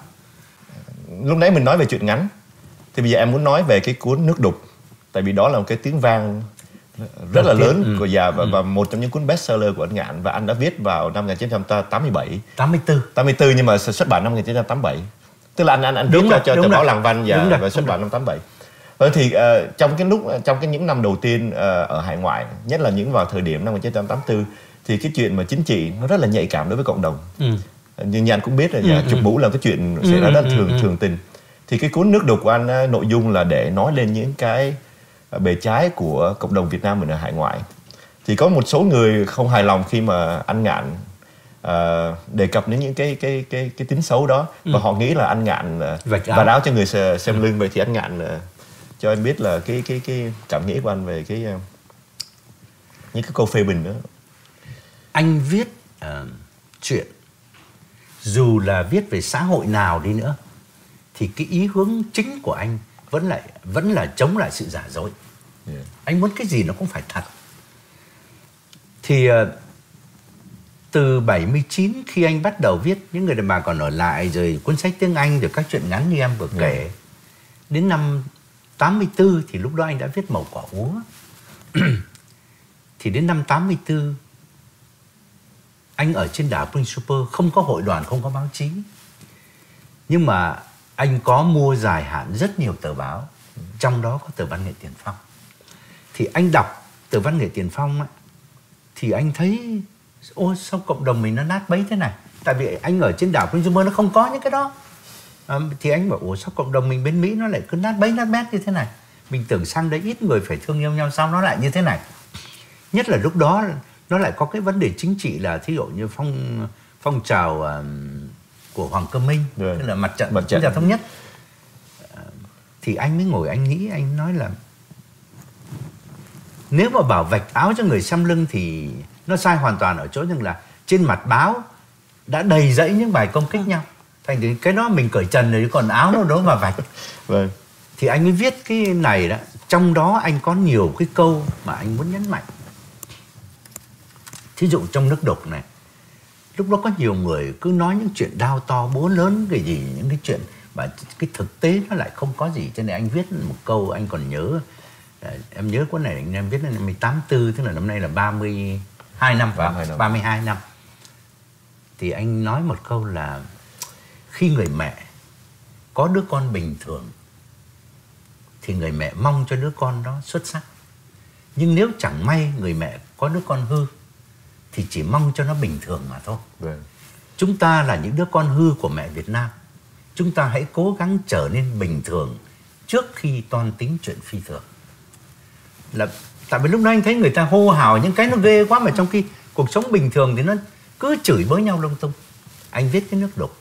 Lúc nãy mình nói về truyện ngắn, thì bây giờ em muốn nói về cái cuốn Nước Đục. Tại vì đó là một cái tiếng vang rất là lớn ừ. của già và, ừ. và một trong những cuốn bestseller của anh Ngạn, và anh đã viết vào năm một nghìn chín trăm tám mươi bảy, tám mươi tư, tám mươi tư nhưng mà xuất bản năm một nghìn chín trăm tám mươi bảy, tức là anh anh anh viết cho, cho tờ báo Làng Văn và, và xuất bản năm tám mươi bảy. Vậy thì uh, trong cái lúc trong cái những năm đầu tiên uh, ở hải ngoại, nhất là những vào thời điểm năm một nghìn chín trăm tám mươi tư, thì cái chuyện mà chính trị nó rất là nhạy cảm đối với cộng đồng. Ừ. Nhưng anh cũng biết là ừ, chụp mũ là cái chuyện xảy ra ừ, rất thường ừ, thường tình. Thì cái cuốn Nước Đục của anh uh, nội dung là để nói lên những cái uh, bề trái của cộng đồng Việt Nam mình ở hải ngoại. Thì có một số người không hài lòng khi mà anh Ngạn uh, đề cập đến những cái cái cái cái tính xấu đó, ừ. và họ nghĩ là anh Ngạn uh, vạch áo cho người xem lưng. Vậy thì anh Ngạn uh, cho anh biết là cái cái cái cảm nghĩ của anh về cái uh, những cái câu phê bình đó. Anh viết uh, chuyện, dù là viết về xã hội nào đi nữa, thì cái ý hướng chính của anh vẫn lại vẫn là chống lại sự giả dối. Yeah. Anh muốn cái gì nó cũng phải thật. Thì uh, từ bảy mươi chín khi anh bắt đầu viết Những Người Đàn Bà Còn Ở Lại, rồi cuốn sách tiếng Anh, rồi các chuyện ngắn như em vừa kể, yeah. đến năm tám mươi tư thì lúc đó anh đã viết Màu Quả Úa. Thì đến năm tám mươi tư, anh ở trên đảo Principe, không có hội đoàn, không có báo chí. Nhưng mà anh có mua dài hạn rất nhiều tờ báo, trong đó có tờ Văn nghệ Tiền Phong. Thì anh đọc tờ Văn nghệ Tiền Phong ấy, thì anh thấy ôi sao cộng đồng mình nó nát bấy thế này. Tại vì anh ở trên đảo Principe nó không có những cái đó. À, thì anh bảo ủa sao cộng đồng mình bên Mỹ nó lại cứ nát bấy nát bét như thế này. Mình tưởng sang đấy ít người phải thương yêu nhau, sao nó lại như thế này. Nhất là lúc đó nó lại có cái vấn đề chính trị là thí dụ như phong phong trào uh, của Hoàng Cơ Minh, tức là mặt trận quốc gia thống nhất. Uh, thì anh mới ngồi anh nghĩ, anh nói là nếu mà bảo vạch áo cho người xem lưng thì nó sai hoàn toàn ở chỗ rằng là trên mặt báo đã đầy dẫy những bài công kích nhau. Thành thì cái đó mình cởi trần rồi, còn áo nó đâu mà vạch. Vâng. Thì anh mới viết cái này đó. Trong đó anh có nhiều cái câu mà anh muốn nhấn mạnh. Thí dụ trong Nước Đục này, lúc đó có nhiều người cứ nói những chuyện đao to búa lớn cái gì, những cái chuyện mà cái thực tế nó lại không có gì. Cho nên anh viết một câu anh còn nhớ. Em nhớ cuốn này anh em viết năm tám mươi tư, tức là năm nay là ba mươi hai năm, ba mươi hai năm. Thì anh nói một câu là khi người mẹ có đứa con bình thường thì người mẹ mong cho đứa con đó xuất sắc. Nhưng nếu chẳng may người mẹ có đứa con hư thì chỉ mong cho nó bình thường mà thôi. Vâng. Chúng ta là những đứa con hư của mẹ Việt Nam. Chúng ta hãy cố gắng trở nên bình thường trước khi toan tính chuyện phi thường. Là tại vì lúc đó anh thấy người ta hô hào những cái nó ghê quá, mà trong khi cuộc sống bình thường thì nó cứ chửi bới nhau lung tung. Anh viết cái Nước Đục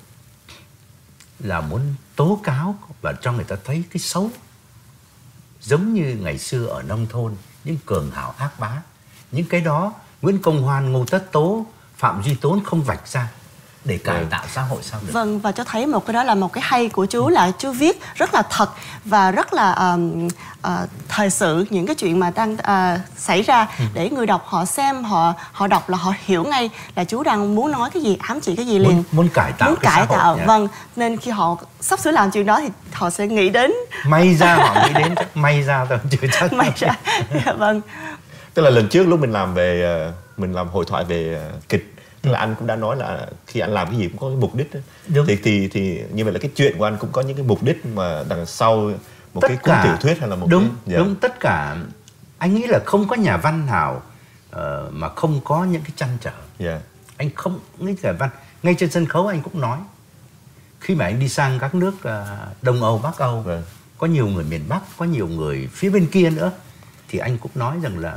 là muốn tố cáo và cho người ta thấy cái xấu, giống như ngày xưa ở nông thôn, những cường hào ác bá. Những cái đó Nguyễn Công Hoan, Ngô Tất Tố, Phạm Duy Tốn không vạch ra để cải tạo xã hội sao được. Vâng, và cho thấy một cái đó là một cái hay của chú, là chú viết rất là thật và rất là uh, uh, thời sự, những cái chuyện mà đang uh, xảy ra ừ. để người đọc họ xem, họ họ đọc là họ hiểu ngay là chú đang muốn nói cái gì, ám chỉ cái gì liền. Muốn, muốn cải tạo muốn cái cải xã tạo, hội. Vâng, nên khi họ sắp sửa làm chuyện đó thì họ sẽ nghĩ đến. May ra họ nghĩ đến, may ra thôi chưa chắc. May ra, dạ, vâng. Tức là lần trước lúc mình làm về mình làm hội thoại về kịch, tức là anh cũng đã nói là khi anh làm cái gì cũng có cái mục đích. Thì thì thì như vậy là cái chuyện của anh cũng có những cái mục đích mà đằng sau một tất cái cuốn tiểu thuyết hay là một đúng, cái đúng tất cả. Anh nghĩ là không có nhà văn nào uh, mà không có những cái trăn trở. Yeah. Anh không nghĩ cả văn, ngay trên sân khấu anh cũng nói. Khi mà anh đi sang các nước uh, Đông Âu, Bắc Âu, yeah. có nhiều người miền Bắc, có nhiều người phía bên kia nữa, thì anh cũng nói rằng là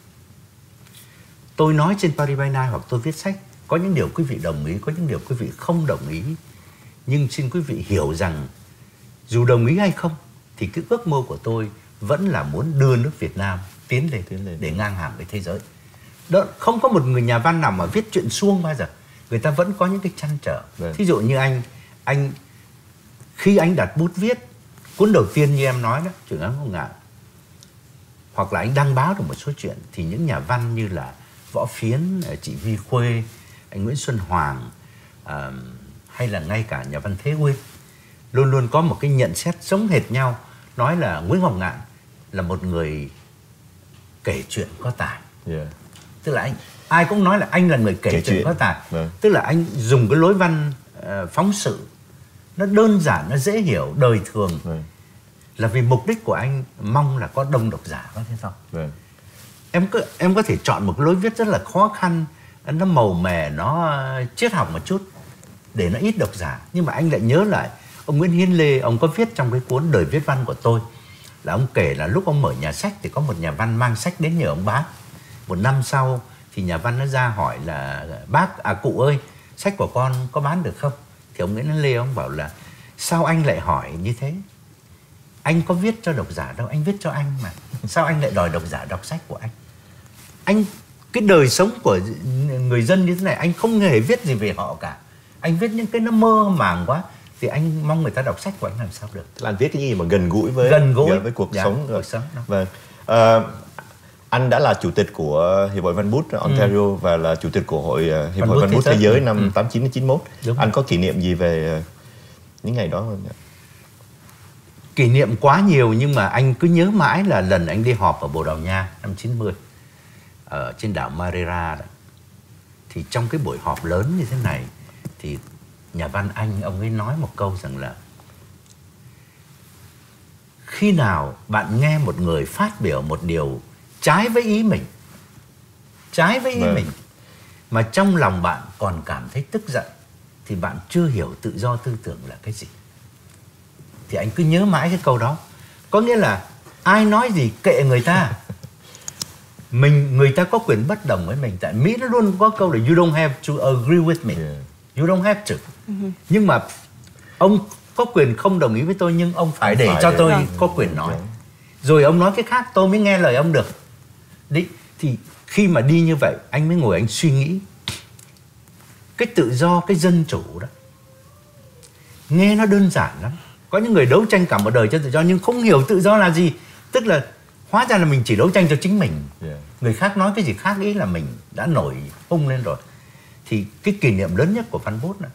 tôi nói trên Paris by Night hoặc tôi viết sách, có những điều quý vị đồng ý, có những điều quý vị không đồng ý. Nhưng xin quý vị hiểu rằng dù đồng ý hay không thì cái ước mơ của tôi vẫn là muốn đưa nước Việt Nam tiến lên, tiến lên. để ngang hàng với thế giới. Đó, không có một người nhà văn nào mà viết chuyện suông bao giờ. Người ta vẫn có những cái trăn trở. Đấy. Thí dụ như anh, anh khi anh đặt bút viết cuốn đầu tiên như em nói đó, Chuyện Ngắn Không Ngại, hoặc là anh đăng báo được một số chuyện, thì những nhà văn như là Võ Phiến, chị Vi Khuê, anh Nguyễn Xuân Hoàng, à, hay là ngay cả nhà văn Thế Nguyên, luôn luôn có một cái nhận xét giống hệt nhau, nói là Nguyễn Ngọc Ngạn là một người kể chuyện có tài. Yeah. Tức là anh ai cũng nói là anh là người kể, kể chuyện, chuyện có tài. Vâng. Tức là anh dùng cái lối văn uh, phóng sự nó đơn giản, nó dễ hiểu, đời thường. Vâng. Là vì mục đích của anh mong là có đông độc giả, có thế không? Vâng. Em có em có thể chọn một cái lối viết rất là khó khăn, nó màu mè, nó triết học một chút để nó ít độc giả, nhưng mà anh lại nhớ lại ông Nguyễn Hiến Lê, ông có viết trong cái cuốn Đời viết văn của tôi, là ông kể là lúc ông mở nhà sách thì có một nhà văn mang sách đến nhờ ông bán. Một năm sau thì nhà văn nó ra hỏi là bác à cụ ơi, sách của con có bán được không? Thì ông Nguyễn Hiến Lê ông bảo là sao anh lại hỏi như thế? Anh có viết cho độc giả đâu, anh viết cho anh mà. Sao anh lại đòi độc giả đọc sách của anh? Anh, cái đời sống của người dân như thế này, anh không hề viết gì về họ cả. Anh viết những cái nó mơ màng quá, thì anh mong người ta đọc sách của anh làm sao được. Là anh viết cái gì mà gần gũi với gần gũi với cuộc dạ, sống. Cuộc sống đó. Vâng. À, anh đã là chủ tịch của Hiệp hội Văn bút Ontario ừ. và là chủ tịch của hội Hiệp Văn hội Văn bút Thế, thế giới năm ừ. tám chín đến chín mốt. Đúng. Anh có kỷ niệm gì về những ngày đó không? Kỷ niệm quá nhiều, nhưng mà anh cứ nhớ mãi là lần anh đi họp ở Bồ Đào Nha năm chín mươi ở trên đảo Madeira đó. Thì trong cái buổi họp lớn như thế này thì nhà văn Anh ông ấy nói một câu rằng là khi nào bạn nghe một người phát biểu một điều trái với ý mình, trái với ý Vâng. mình mà trong lòng bạn còn cảm thấy tức giận thì bạn chưa hiểu tự do tư tưởng là cái gì. Thì anh cứ nhớ mãi cái câu đó. Có nghĩa là ai nói gì kệ người ta. Mình, người ta có quyền bất đồng với mình. Tại Mỹ nó luôn có câu là you don't have to agree with me. Yeah. You don't have to. Uh-huh. Nhưng mà ông có quyền không đồng ý với tôi, nhưng ông phải để phải cho để tôi vâng. có quyền nói. Okay. Rồi ông nói cái khác tôi mới nghe lời ông được. Đấy, thì khi mà đi như vậy anh mới ngồi anh suy nghĩ. Cái tự do, cái dân chủ đó nghe nó đơn giản lắm. Có những người đấu tranh cả một đời cho tự do nhưng không hiểu tự do là gì. Tức là hóa ra là mình chỉ đấu tranh cho chính mình. Yeah. Người khác nói cái gì khác ý là mình đã nổi hung lên rồi. Thì cái kỷ niệm lớn nhất của Văn Bút này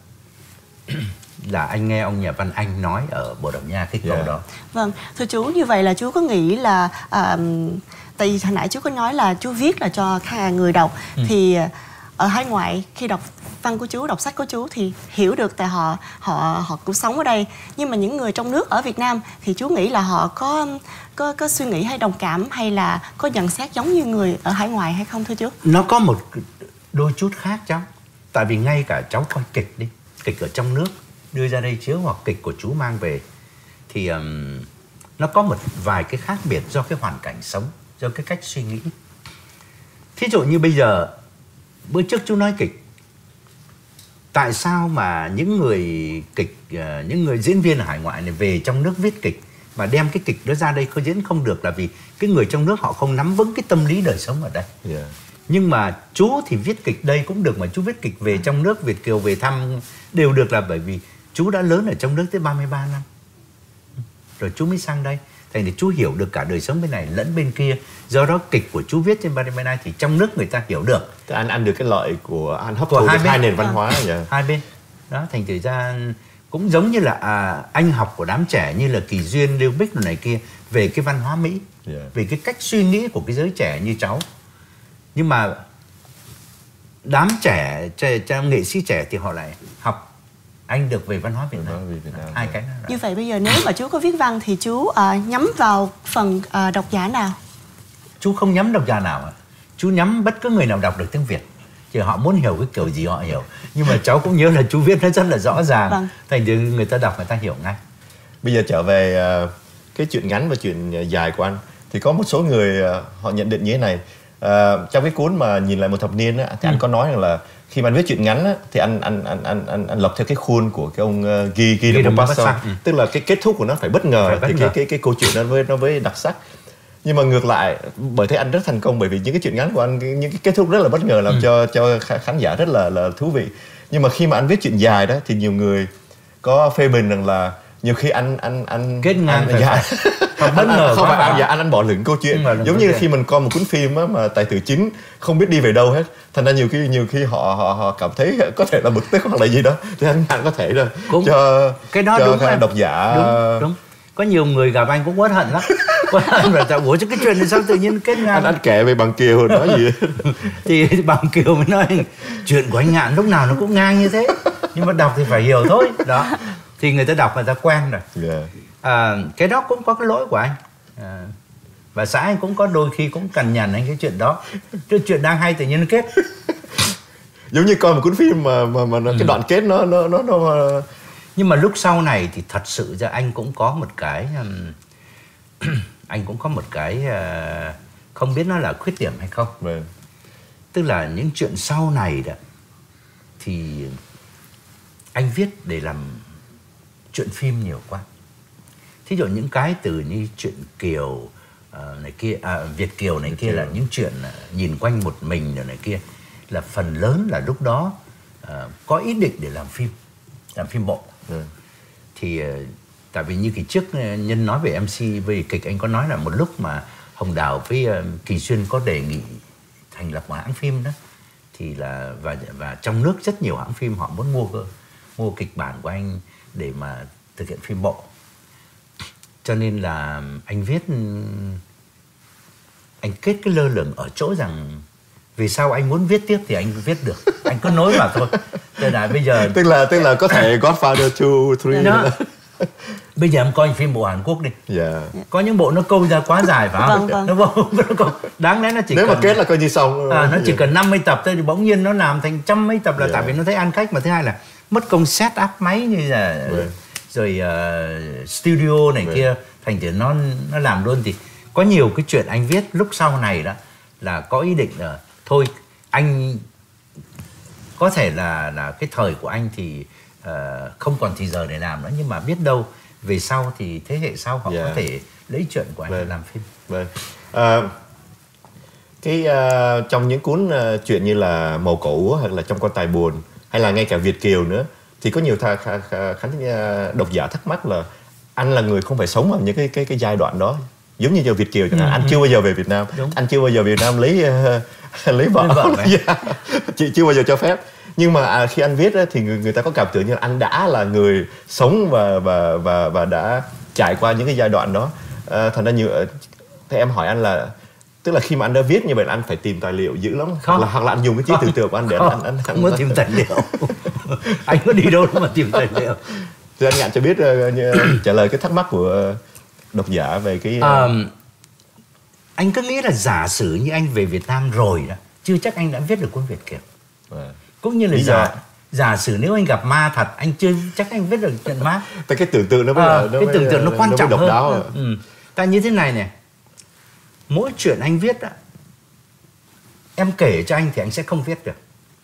là anh nghe ông nhà văn Anh nói ở Bồ Đào Nha cái câu yeah. đó. Vâng, thưa chú, như vậy là chú có nghĩ là à, tại vì hồi nãy chú có nói là chú viết là cho người đọc ừ. thì ở hải ngoại khi đọc văn của chú, đọc sách của chú thì hiểu được tại họ họ họ cũng sống ở đây, nhưng mà những người trong nước ở Việt Nam thì chú nghĩ là họ có có có suy nghĩ hay đồng cảm hay là có nhận xét giống như người ở hải ngoại hay không thưa chú? Nó có một đôi chút khác cháu. Tại vì ngay cả cháu coi kịch đi, kịch ở trong nước đưa ra đây chiếu hoặc kịch của chú mang về thì um, nó có một vài cái khác biệt do cái hoàn cảnh sống, do cái cách suy nghĩ. Thí dụ như bây giờ bữa trước chú nói kịch, tại sao mà những người kịch, uh, những người diễn viên ở hải ngoại này về trong nước viết kịch và đem cái kịch đó ra đây có diễn không được là vì cái người trong nước họ không nắm vững cái tâm lý đời sống ở đây. Yeah. Nhưng mà chú thì viết kịch đây cũng được, mà chú viết kịch về trong nước, Việt kiều về thăm đều được, là bởi vì chú đã lớn ở trong nước tới ba mươi ba năm. Rồi chú mới sang đây. Thành thì chú hiểu được cả đời sống bên này lẫn bên kia. Do đó kịch của chú viết trên ba mươi ba thì trong nước người ta hiểu được. Thì anh ăn được cái lợi của anh hấp thụ hai, hai nền văn hóa à, yeah. hai bên. Đó, thành thử ra cũng giống như là à, anh học của đám trẻ như là Kỳ Duyên, Lưu Bích này kia về cái văn hóa Mỹ, yeah. về cái cách suy nghĩ của cái giới trẻ như cháu. Nhưng mà đám trẻ, trẻ, trẻ nghệ sĩ trẻ thì họ lại học anh được về văn hóa Việt Nam. Việt Nam hai cái đó. Như vậy bây giờ nếu mà chú có viết văn thì chú uh, nhắm vào phần uh, độc giả nào? Chú không nhắm độc giả nào. Chú nhắm bất cứ người nào đọc được tiếng Việt. Chỉ họ muốn hiểu cái kiểu gì họ hiểu. Nhưng mà cháu cũng nhớ là chú viết nó rất là rõ ràng. Vâng. Thành ra người ta đọc người ta hiểu ngay. Bây giờ trở về uh, cái chuyện ngắn và chuyện dài của anh. Thì có một số người uh, họ nhận định như thế này. Uh, trong cái cuốn mà Nhìn lại một thập niên á, thì ừ. anh có nói rằng là khi mà anh viết chuyện ngắn á, thì anh anh anh anh anh anh lập theo cái khuôn của cái ông uh, Guy Guy de Maupassant, ừ. tức là cái kết thúc của nó phải bất ngờ, phải bất thì ngờ. cái cái cái câu chuyện nó với nó với đặc sắc. Nhưng mà ngược lại, bởi thế anh rất thành công bởi vì những cái chuyện ngắn của anh, những cái kết thúc rất là bất ngờ làm ừ. cho cho khán giả rất là là thú vị. Nhưng mà khi mà anh viết chuyện dài đó thì nhiều người có phê bình rằng là nhiều khi anh anh anh kết ngang anh, dạ. không bất ngờ không phải anh, dạ, anh anh bỏ lửng câu chuyện, ừ, giống như chuyện. Khi mình coi một cuốn phim á, mà tài tử chính không biết đi về đâu hết, thành ra nhiều khi nhiều khi họ họ họ cảm thấy có thể là bực tức hoặc là gì đó, thì anh anh có thể là cũng, cho cái đó cho đúng độc giả đúng, đúng. có nhiều người gặp anh cũng uất hận lắm. Uất hận là tại ủa chứ cái chuyện này sao tự nhiên kết ngang. Anh anh kể về Bằng Kiều nói gì? Thì Bằng Kiều mới nói chuyện của anh Ngạn lúc nào nó cũng ngang như thế, nhưng mà đọc thì phải hiểu thôi. Đó, thì người ta đọc người ta quen rồi. Yeah. À, cái đó cũng có cái lỗi của anh. À, và xã anh cũng có đôi khi cũng cằn nhằn anh cái chuyện đó. Cái chuyện đang hay tự nhiên nó kết. Giống như coi một cuốn phim mà mà mà nó, ừ. cái đoạn kết nó nó nó nó Nhưng mà lúc sau này thì thật sự ra anh cũng có một cái um, anh cũng có một cái uh, không biết nó là khuyết điểm hay không. Vâng. Tức là những chuyện sau này đó thì anh viết để làm chuyện phim nhiều quá. Thí dụ những cái từ như chuyện Kiều uh, này kia, à, Việt Kiều này Việt kia Kiều. Là những chuyện uh, nhìn quanh một mình rồi này kia, là phần lớn là lúc đó uh, có ý định để làm phim, làm phim bộ. Ừ. Thì uh, tại vì như kỳ trước uh, Nhân nói về em xê về kịch, anh có nói là một lúc mà Hồng Đào với uh, Kỳ Xuyên có đề nghị thành lập một hãng phim đó, thì là và và trong nước rất nhiều hãng phim họ muốn mua cơ mua kịch bản của anh để mà thực hiện phim bộ. Cho nên là anh viết, anh kết cái lơ lửng ở chỗ rằng vì sao anh muốn viết tiếp thì anh viết được, anh cứ nối vào thôi. Tức là bây giờ tức là tức là có thể Godfather two, three đó. Bây giờ em coi phim bộ Hàn Quốc đi. Yeah. Có những bộ nó câu ra quá dài phải không? Vâng, vâng. Nó vô, nó câu, đáng lẽ nó chỉ nếu cần, mà kết là coi như xong. À, nó chỉ cần năm mươi tập thôi thì bỗng nhiên nó làm thành trăm mấy tập là yeah. Tại vì nó thấy ăn khách, mà thứ hai là mất công set up máy như là yeah. Rồi uh, studio này yeah. Kia, thành thử nó nó làm luôn. Thì có nhiều cái chuyện anh viết lúc sau này đó là có ý định là thôi anh có thể là là cái thời của anh thì uh, không còn thì giờ để làm nữa, nhưng mà biết đâu về sau thì thế hệ sau họ yeah. Có thể lấy chuyện của anh để làm phim. Vâng. Uh, cái uh, trong những cuốn uh, chuyện như là Màu Cũ hoặc là Trong Quan Tài Buồn hay là ngay cả Việt Kiều nữa, thì có nhiều tha, khá, khá, khán uh, độc giả thắc mắc là anh là người không phải sống ở những cái cái cái giai đoạn đó, giống như giờ Việt Kiều chẳng hạn. Ừ, anh ừ. chưa bao giờ về Việt Nam. Đúng. Anh chưa bao giờ về Việt Nam lấy uh, lấy vợ, vợ yeah. Chị chưa bao giờ cho phép. Nhưng mà à, khi anh viết á, thì người, người ta có cảm tưởng như là anh đã là người sống và và và và đã trải qua những cái giai đoạn đó. À, thành ra nhiều thế em hỏi anh là, tức là khi mà anh đã viết như vậy là anh phải tìm tài liệu dữ lắm, hoặc là hoặc là anh dùng cái trí tưởng tượng của anh để không, anh anh không có tìm tài liệu. Anh có đi đâu đâu mà tìm tài liệu. Thì anh Ngạn cho biết uh, như, trả lời cái thắc mắc của độc giả về cái. Uh... À, anh cứ nghĩ là giả sử như anh về Việt Nam rồi đó, chưa chắc anh đã viết được cuốn Việt Kiều. À. Cũng như là giả giả sử nếu anh gặp ma thật, anh chưa chắc anh viết được chuyện ma. Tại cái tưởng tượng nó mới à, là, nó cái mới, tưởng tượng nó quan nó trọng độc hơn. Đáo. Ừ. Tại như thế này này, mỗi chuyện anh viết á, em kể cho anh thì anh sẽ không viết được.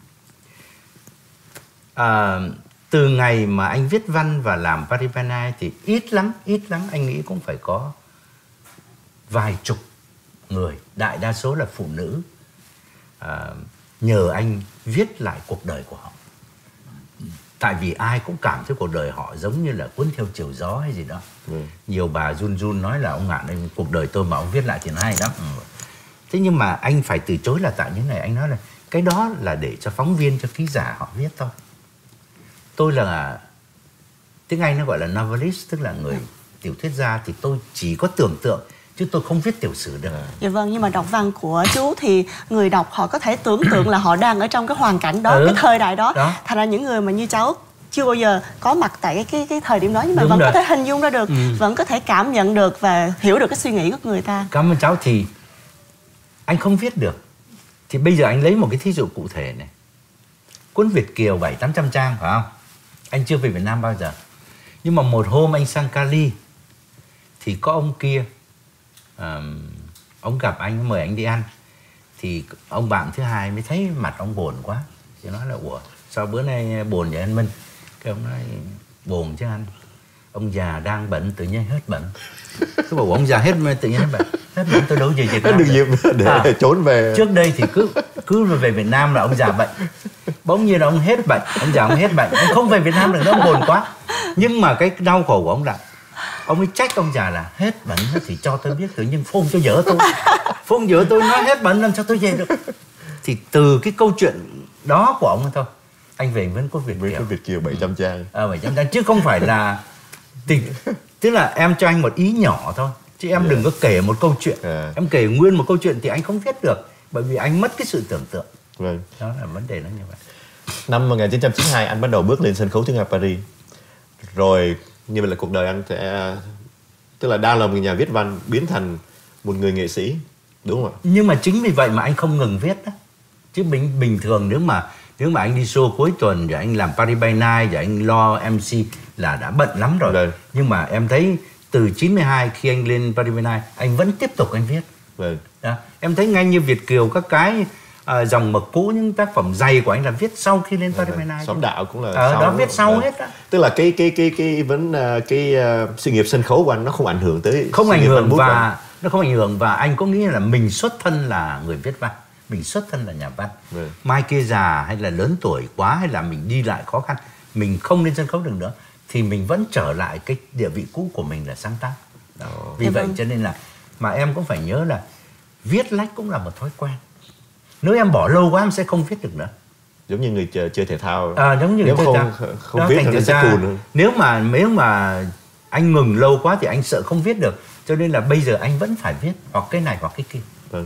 À, từ ngày mà anh viết văn và làm Paris by Night thì ít lắm, ít lắm anh nghĩ cũng phải có vài chục người, đại đa số là phụ nữ, à, nhờ anh viết lại cuộc đời của họ. Tại vì ai cũng cảm thấy cuộc đời họ giống như là cuốn theo chiều gió hay gì đó. Ừ. Nhiều bà run run nói là ông Ngạn, anh cuộc đời tôi mà ông viết lại thì nó hay lắm. Ừ. Thế nhưng mà anh phải từ chối là tại những này anh nói là cái đó là để cho phóng viên, cho ký giả họ viết thôi. Tôi là, tiếng Anh nó gọi là novelist, tức là người tiểu thuyết gia, thì tôi chỉ có tưởng tượng chứ tôi không viết tiểu sử được. Dạ vâng, nhưng mà đọc văn của chú thì người đọc họ có thể tưởng tượng là họ đang ở trong cái hoàn cảnh đó, ừ. cái thời đại đó. đó. Thành ra những người mà như cháu chưa bao giờ có mặt tại cái cái, cái thời điểm đó, nhưng mà Đúng vẫn rồi. Có thể hình dung ra được, ừ. vẫn có thể cảm nhận được và hiểu được cái suy nghĩ của người ta. Cảm ơn cháu. Thì anh không viết được, thì bây giờ anh lấy một cái thí dụ cụ thể này. Cuốn Việt Kiều bảy tám trăm trang phải không? Anh chưa về Việt Nam bao giờ, nhưng mà một hôm anh sang Cali thì có ông kia, Um, ông gặp anh, mời anh đi ăn. Thì ông bạn thứ hai mới thấy mặt ông buồn quá, thì nói là ủa sao bữa nay buồn vậy anh Minh? Cái ông nói buồn chứ anh, ông già đang bệnh tự nhiên hết bệnh. Cái bảo ông già hết tự nhiên hết bệnh, hết bệnh tôi đâu về Việt Nam được dịp để à, trốn về. Trước đây thì cứ cứ về Việt Nam là ông già bệnh, bỗng nhiên là ông hết bệnh, ông già ông hết bệnh, ông không về Việt Nam được, ông buồn quá. Nhưng mà cái đau khổ của ông là ông ấy trách ông già là hết bệnh thì cho tôi biết, tự nhiên phone cho vợ tôi, phone vợ tôi nói hết bệnh làm sao tôi về được. Thì từ cái câu chuyện đó của ông thôi, anh về với cuốn Việt Kiều. Việt Kiều bảy trăm trang. À, bảy trăm trang chứ không phải là thì Tức là em cho anh một ý nhỏ thôi, chứ em yeah. đừng có kể một câu chuyện. Yeah. Em kể nguyên một câu chuyện thì anh không viết được, bởi vì anh mất cái sự tưởng tượng. Vâng. Đó là vấn đề nó như vậy. Năm một nghìn chín trăm chín mươi hai anh bắt đầu bước lên sân khấu tiếng Nga Paris. Rồi như vậy là cuộc đời anh sẽ, tức là đang là một nhà viết văn biến thành một người nghệ sĩ, đúng không ạ? Nhưng mà chính vì vậy mà anh không ngừng viết đó. Chứ bình bình thường nếu mà nếu mà anh đi show cuối tuần rồi anh làm Paris by Night rồi anh lo em xê là đã bận lắm rồi. Vâng. Nhưng mà em thấy từ chín mươi hai khi anh lên Paris by Night anh vẫn tiếp tục anh viết. Vâng. Đó. Em thấy ngay như Việt Kiều các cái à, dòng mực cũ, những tác phẩm dày của anh là viết sau khi lên Paris by Night. Xóm đạo cũng là ờ, sau. Đó viết sau Vâng. hết đó. Tức là cái cái cái cái vấn cái uh, sự nghiệp sân khấu của anh nó không ảnh hưởng tới không ảnh hưởng và nó không ảnh hưởng và anh có nghĩ là mình xuất thân là người viết văn, mình xuất thân là nhà văn. Vâng. Mai kia già hay là lớn tuổi quá hay là mình đi lại khó khăn, mình không lên sân khấu được nữa thì mình vẫn trở lại cái địa vị cũ của mình là sáng tác. Đó. Vì vậy vâng. cho nên là mà em cũng phải nhớ là viết lách cũng là một thói quen. Nếu em bỏ lâu quá em sẽ không viết được nữa. Giống như người chơi, chơi thể thao. À, giống như nếu người không chơi không, không đó, viết thì nó sẽ cùn hơn. Nếu mà nếu mà anh ngừng lâu quá thì anh sợ không viết được. Cho nên là bây giờ anh vẫn phải viết hoặc cái này hoặc cái kia. Vâng.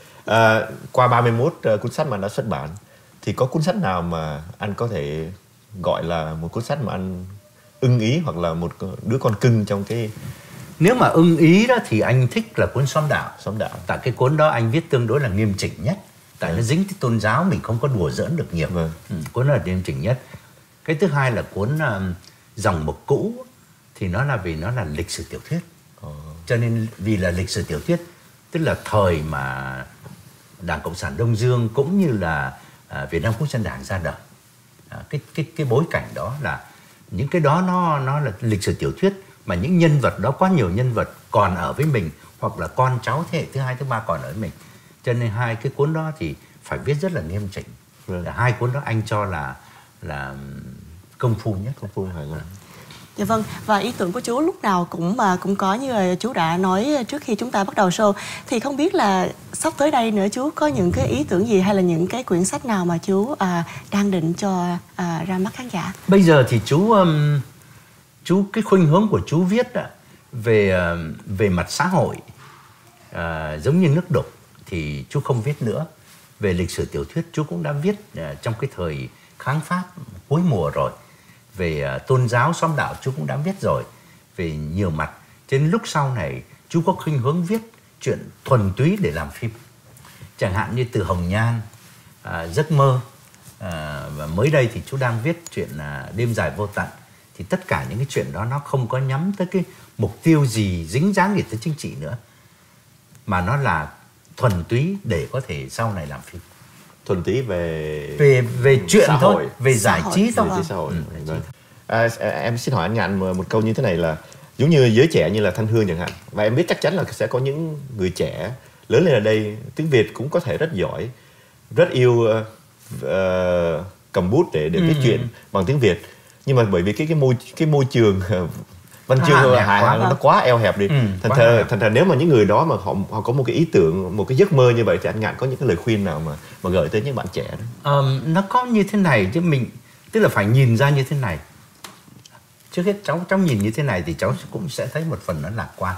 À, qua ba mươi mốt uh, cuốn sách mà anh đã xuất bản thì có cuốn sách nào mà anh có thể gọi là một cuốn sách mà anh ưng ý hoặc là một đứa con cưng trong cái... Nếu mà ưng ý đó thì anh thích là cuốn Xóm Đạo. Xóm Đạo. Tại cái cuốn đó anh viết tương đối là nghiêm chỉnh nhất. Tại ừ. nó dính tới tôn giáo, mình không có đùa giỡn được nhiều. Ừ. Ừ, cuốn đó là nghiêm chỉnh nhất. Cái thứ hai là cuốn uh, Dòng Mực Cũ thì nó là vì nó là lịch sử tiểu thuyết. Ừ. Cho nên vì là lịch sử tiểu thuyết, tức là thời mà Đảng Cộng sản Đông Dương cũng như là uh, Việt Nam Quốc dân Đảng ra đời. Uh, cái cái cái bối cảnh đó là những cái đó nó nó là lịch sử tiểu thuyết mà những nhân vật đó, có nhiều nhân vật còn ở với mình hoặc là con cháu thế hệ thứ hai thứ ba còn ở với mình, cho nên hai cái cuốn đó thì phải viết rất là nghiêm chỉnh. Rồi hai cuốn đó anh cho là là công phu nhất. Công phu hay là... Dạ vâng, và ý tưởng của chú lúc nào cũng mà cũng có như là chú đã nói trước khi chúng ta bắt đầu show, thì không biết là sắp tới đây nữa chú có những cái ý tưởng gì hay là những cái quyển sách nào mà chú à, đang định cho à, ra mắt khán giả? Bây giờ thì chú um, chú cái khuynh hướng của chú viết đó, về về mặt xã hội uh, giống như nước đục thì chú không viết nữa. Về lịch sử tiểu thuyết chú cũng đã viết uh, trong cái thời kháng Pháp cuối mùa rồi. Về uh, tôn giáo Xóm Đạo chú cũng đã viết rồi, về nhiều mặt. Cho nên lúc sau này chú có khuynh hướng viết chuyện thuần túy để làm phim, chẳng hạn như Từ Hồng Nhan, uh, Giấc Mơ, uh, và mới đây thì chú đang viết chuyện uh, Đêm Dài Vô Tận. Thì tất cả những cái chuyện đó nó không có nhắm tới cái mục tiêu gì dính dáng gì tới chính trị nữa, mà nó là thuần túy để có thể sau này làm phim. Thuần túy về về về chuyện xã thôi, hội. về giải trí thôi. Về xã hội. Ừ, vâng. À, em xin hỏi anh Ngạn một câu như thế này là giống như giới trẻ như là Thanh Hương chẳng hạn, và em biết chắc chắn là sẽ có những người trẻ lớn lên ở đây tiếng Việt cũng có thể rất giỏi, rất yêu uh, uh, cầm bút để để viết ừ. chuyện bằng tiếng Việt, nhưng mà bởi vì cái cái môi cái môi trường văn chương hài hài nó quá eo hẹp đi, ừ, thành thờ thành thờ nếu mà những người đó mà họ họ có một cái ý tưởng, một cái giấc mơ như vậy thì anh Ngạn có những cái lời khuyên nào mà mà gửi tới những bạn trẻ đó? Um, nó có như thế này chứ, mình tức là phải nhìn ra như thế này. Trước hết cháu cháu nhìn như thế này thì cháu cũng sẽ thấy một phần nó lạc quan.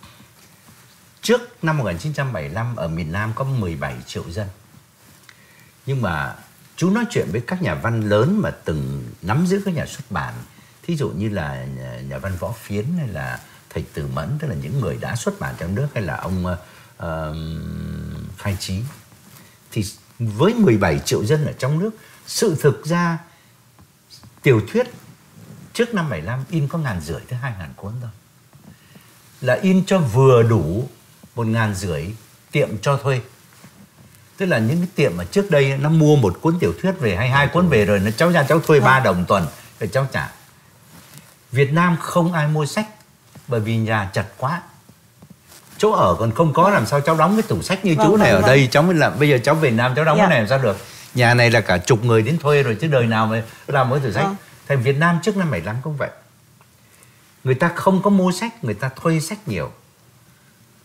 Trước năm một nghìn chín trăm bảy mươi lăm ở miền Nam có mười bảy triệu dân, nhưng mà chú nói chuyện với các nhà văn lớn mà từng nắm giữ các nhà xuất bản, thí dụ như là nhà, nhà văn Võ Phiến hay là thầy Từ Mẫn, tức là những người đã xuất bản trong nước, hay là ông uh, Khai Trí, thì với mười bảy triệu dân ở trong nước, sự thực ra tiểu thuyết trước năm bảy mươi lăm in có ngàn rưỡi tới hai ngàn cuốn thôi, là in cho vừa đủ một ngàn rưỡi tiệm cho thuê. Tức là những cái tiệm mà trước đây nó mua một cuốn tiểu thuyết về hay hai cuốn về rồi nó cháu ra cháu thuê ba đồng tuần rồi cháu trả. Việt Nam không ai mua sách bởi vì nhà chật quá, chỗ ở còn không có, làm sao cháu đóng cái tủ sách như vâng, chú này vâng, ở vâng. đây cháu mới làm. Bây giờ cháu về Nam cháu đóng yeah. cái này làm sao được, nhà này là cả chục người đến thuê rồi chứ đời nào mà làm cái tủ sách. Vâng. Thành Việt Nam trước năm bảy mươi lăm cũng vậy, người ta không có mua sách, người ta thuê sách nhiều.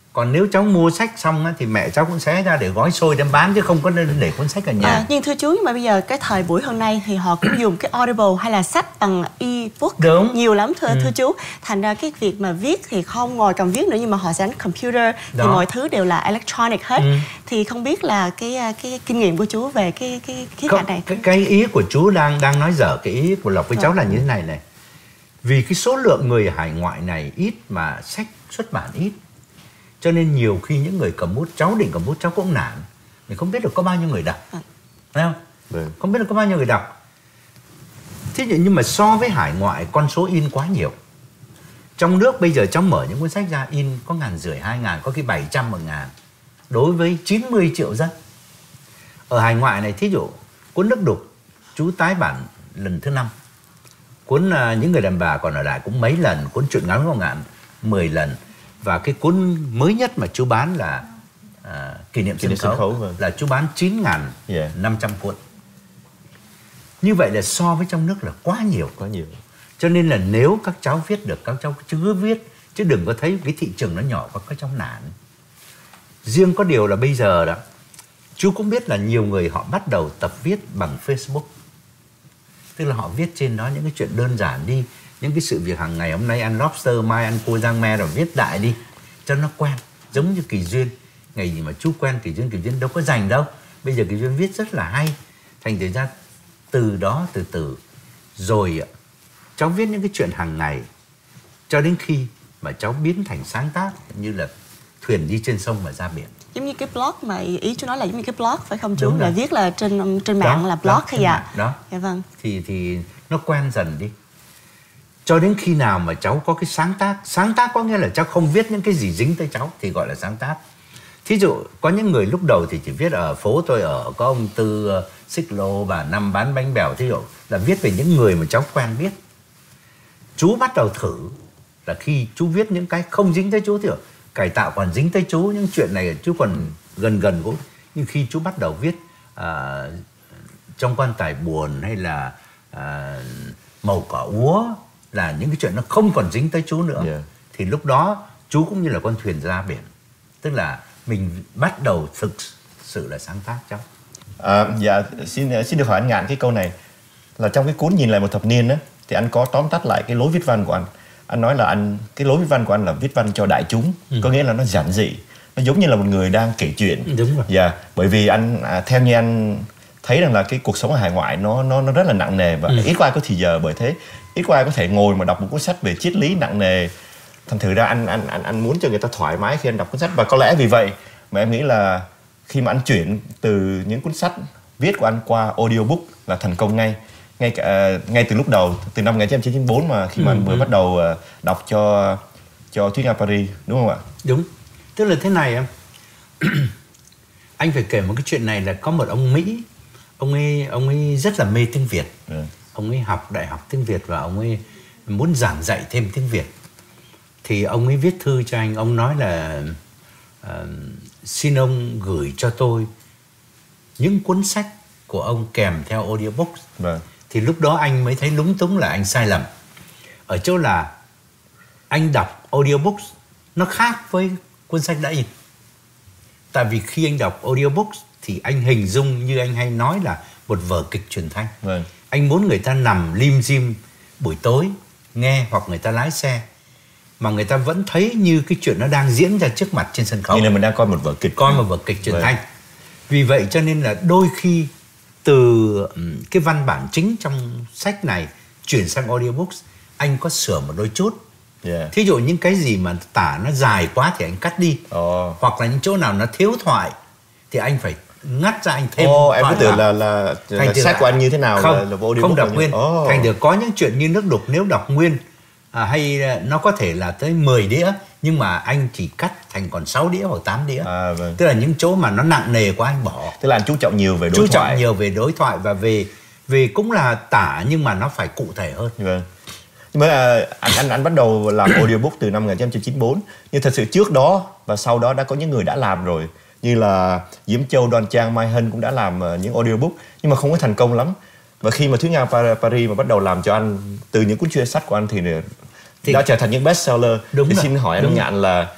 Còn nếu cháu mua sách xong á, thì mẹ cháu cũng xé ra để gói xôi đem bán, chứ không có nên để cuốn sách ở nhà. À, nhưng thưa chú, nhưng mà bây giờ cái thời buổi hôm nay thì họ cũng dùng cái Audible hay là sách bằng e-book Đúng. nhiều lắm thưa, Ừ. thưa chú. Thành ra cái việc mà viết thì không ngồi cầm viết nữa, nhưng mà họ sẽ đánh computer, thì Đó. mọi thứ đều là electronic hết. Ừ. Thì không biết là cái cái kinh nghiệm của chú về cái cái khía Không, cạnh này. cái, cái ý của chú đang đang nói dở cái ý của Lộc với cháu là như thế này này. Vì cái số lượng người hải ngoại này ít mà sách xuất bản ít, cho nên nhiều khi những người cầm bút, cháu định cầm bút cháu cũng nản, mình không biết được có bao nhiêu người đọc, phải không? Vâng. Không biết được có bao nhiêu người đọc. Thế nhưng mà so với hải ngoại con số in quá nhiều. Trong nước bây giờ cháu mở những cuốn sách ra in có ngàn rưỡi, hai ngàn, có khi bảy trăm một ngàn đối với chín mươi triệu dân. Ở hải ngoại này, thí dụ cuốn Nước Đục chú tái bản lần thứ năm, cuốn uh, Những Người Đàn Bà Còn Ở Lại cũng mấy lần, cuốn Truyện Ngắn Ngọc Ngạn mười lần, và cái cuốn mới nhất mà chú bán là uh, Kỷ Niệm Kỷ niệm Sân Khấu, sân khấu, vâng. là chú bán chín nghìn năm trăm cuốn. Như vậy là so với trong nước là quá nhiều. Quá nhiều. Cho nên là nếu các cháu viết được, các cháu cứ viết, chứ đừng có thấy cái thị trường nó nhỏ quá các cháu nản. Riêng có điều là bây giờ đó, chú cũng biết là nhiều người họ bắt đầu tập viết bằng Facebook. Tức là họ viết trên đó những cái chuyện đơn giản đi, những cái sự việc hàng ngày, hôm nay ăn lobster, mai ăn cua giang me, rồi viết đại đi cho nó quen. Giống như Kỳ Duyên, ngày gì mà chú quen Kỳ Duyên, Kỳ Duyên đâu có dành đâu. Bây giờ Kỳ Duyên viết rất là hay. Thành thử ra từ đó từ từ rồi cháu viết những cái chuyện hàng ngày cho đến khi mà cháu biến thành sáng tác, như là Thuyền Đi Trên Sông Và Ra Biển. Giống như cái blog mà ý chú nói là giống như cái blog phải không chú? Đúng Là rồi. viết là trên trên mạng Đó, là đó, blog hay trên dạ? mạng, đó. Dạ vâng. Thì thì nó quen dần đi. Cho đến khi nào mà cháu có cái sáng tác. Sáng tác có nghĩa là cháu không viết những cái gì dính tới cháu thì gọi là sáng tác. Thí dụ có những người lúc đầu thì chỉ viết ở phố tôi ở, có ông Tư uh, xích lô, bà Năm bán bánh bèo, thí dụ là viết về những người mà cháu quen biết. Chú bắt đầu thử là khi chú viết những cái không dính tới chú thì cải tạo còn dính tới chú, những chuyện này chú còn gần gần gũi. Nhưng khi chú bắt đầu viết uh, Trong Quan Tài Buồn hay là uh, Màu Cỏ Úa, là những cái chuyện nó không còn dính tới chú nữa, Yeah. thì lúc đó chú cũng như là con thuyền ra biển. Tức là mình bắt đầu thực sự là sáng tác cháu. À, dạ, xin xin được hỏi anh Ngạn cái câu này là trong cái cuốn Nhìn Lại Một Thập Niên á, thì anh có tóm tắt lại cái lối viết văn của anh. Anh nói là anh cái lối viết văn của anh là viết văn cho đại chúng, ừ. có nghĩa là nó giản dị, nó giống như là một người đang kể chuyện. Đúng rồi. Dạ, bởi vì anh à, theo như anh thấy rằng là cái cuộc sống ở hải ngoại nó nó nó rất là nặng nề và ừ. ít có ai có thì giờ, bởi thế ít có ai có thể ngồi mà đọc một cuốn sách về triết lý nặng nề. Thành thử ra anh anh anh anh muốn cho người ta thoải mái khi anh đọc cuốn sách, và có lẽ vì vậy mà em nghĩ là khi mà anh chuyển từ những cuốn sách viết của anh qua audiobook là thành công ngay ngay cả, uh, ngay từ lúc đầu, từ năm một nghìn chín trăm chín mươi tư mà khi mà ừ, anh vừa ừ. bắt đầu uh, đọc cho cho Thúy Nga Paris, đúng không ạ? Đúng. Tức là thế này em. Anh phải kể một cái chuyện này là có một ông Mỹ, ông ấy ông ấy rất là mê tiếng Việt. Ừ. Ông ấy học đại học tiếng Việt và ông ấy muốn giảng dạy thêm tiếng Việt. Thì ông ấy viết thư cho anh, ông nói là uh, xin ông gửi cho tôi những cuốn sách của ông kèm theo audiobook. Vâng. Thì lúc đó anh mới thấy lúng túng là anh sai lầm. Ở chỗ là anh đọc audiobook nó khác với cuốn sách đã in. Tại vì khi anh đọc audiobook thì anh hình dung như anh hay nói là một vở kịch truyền thanh. Vâng. Anh muốn người ta nằm lim dim buổi tối nghe, hoặc người ta lái xe, mà người ta vẫn thấy như cái chuyện nó đang diễn ra trước mặt trên sân khấu. Như là mình đang coi một vở kịch. Coi một vở kịch truyền vâng. thanh. Vì vậy cho nên là đôi khi từ cái văn bản chính trong sách này chuyển sang audiobooks, anh có sửa một đôi chút. Yeah. Thí dụ những cái gì mà tả nó dài quá thì anh cắt đi. Oh. Hoặc là những chỗ nào nó thiếu thoại thì anh phải ngắt ra, anh thêm. Oh, em cứ tưởng là, là, là, là sách của anh như thế nào. Không, là, là không đọc nguyên. Oh. Thành được có những chuyện như Nước Đục nếu đọc nguyên à, hay nó có thể là tới mười đĩa, nhưng mà anh chỉ cắt thành còn sáu đĩa hoặc tám đĩa. À, vâng. Tức là những chỗ mà nó nặng nề quá anh bỏ. Tức là anh chú trọng nhiều về đối chú thoại. Chú trọng nhiều về đối thoại và về về cũng là tả, nhưng mà nó phải cụ thể hơn. Vâng. Nhưng mà anh anh anh bắt đầu làm audiobook từ năm một nghìn chín trăm chín mươi tư, nhưng thật sự trước đó và sau đó đã có những người đã làm rồi, như là Diễm Châu, Đoan Trang, Mai Hân cũng đã làm những audiobook nhưng mà không có thành công lắm. Và khi mà Thúy Nga Paris mà bắt đầu làm cho anh từ những cuốn chuyên sách của anh thì, thì đã trở thành những bestseller. Đúng thì rồi. xin hỏi anh Ngạn là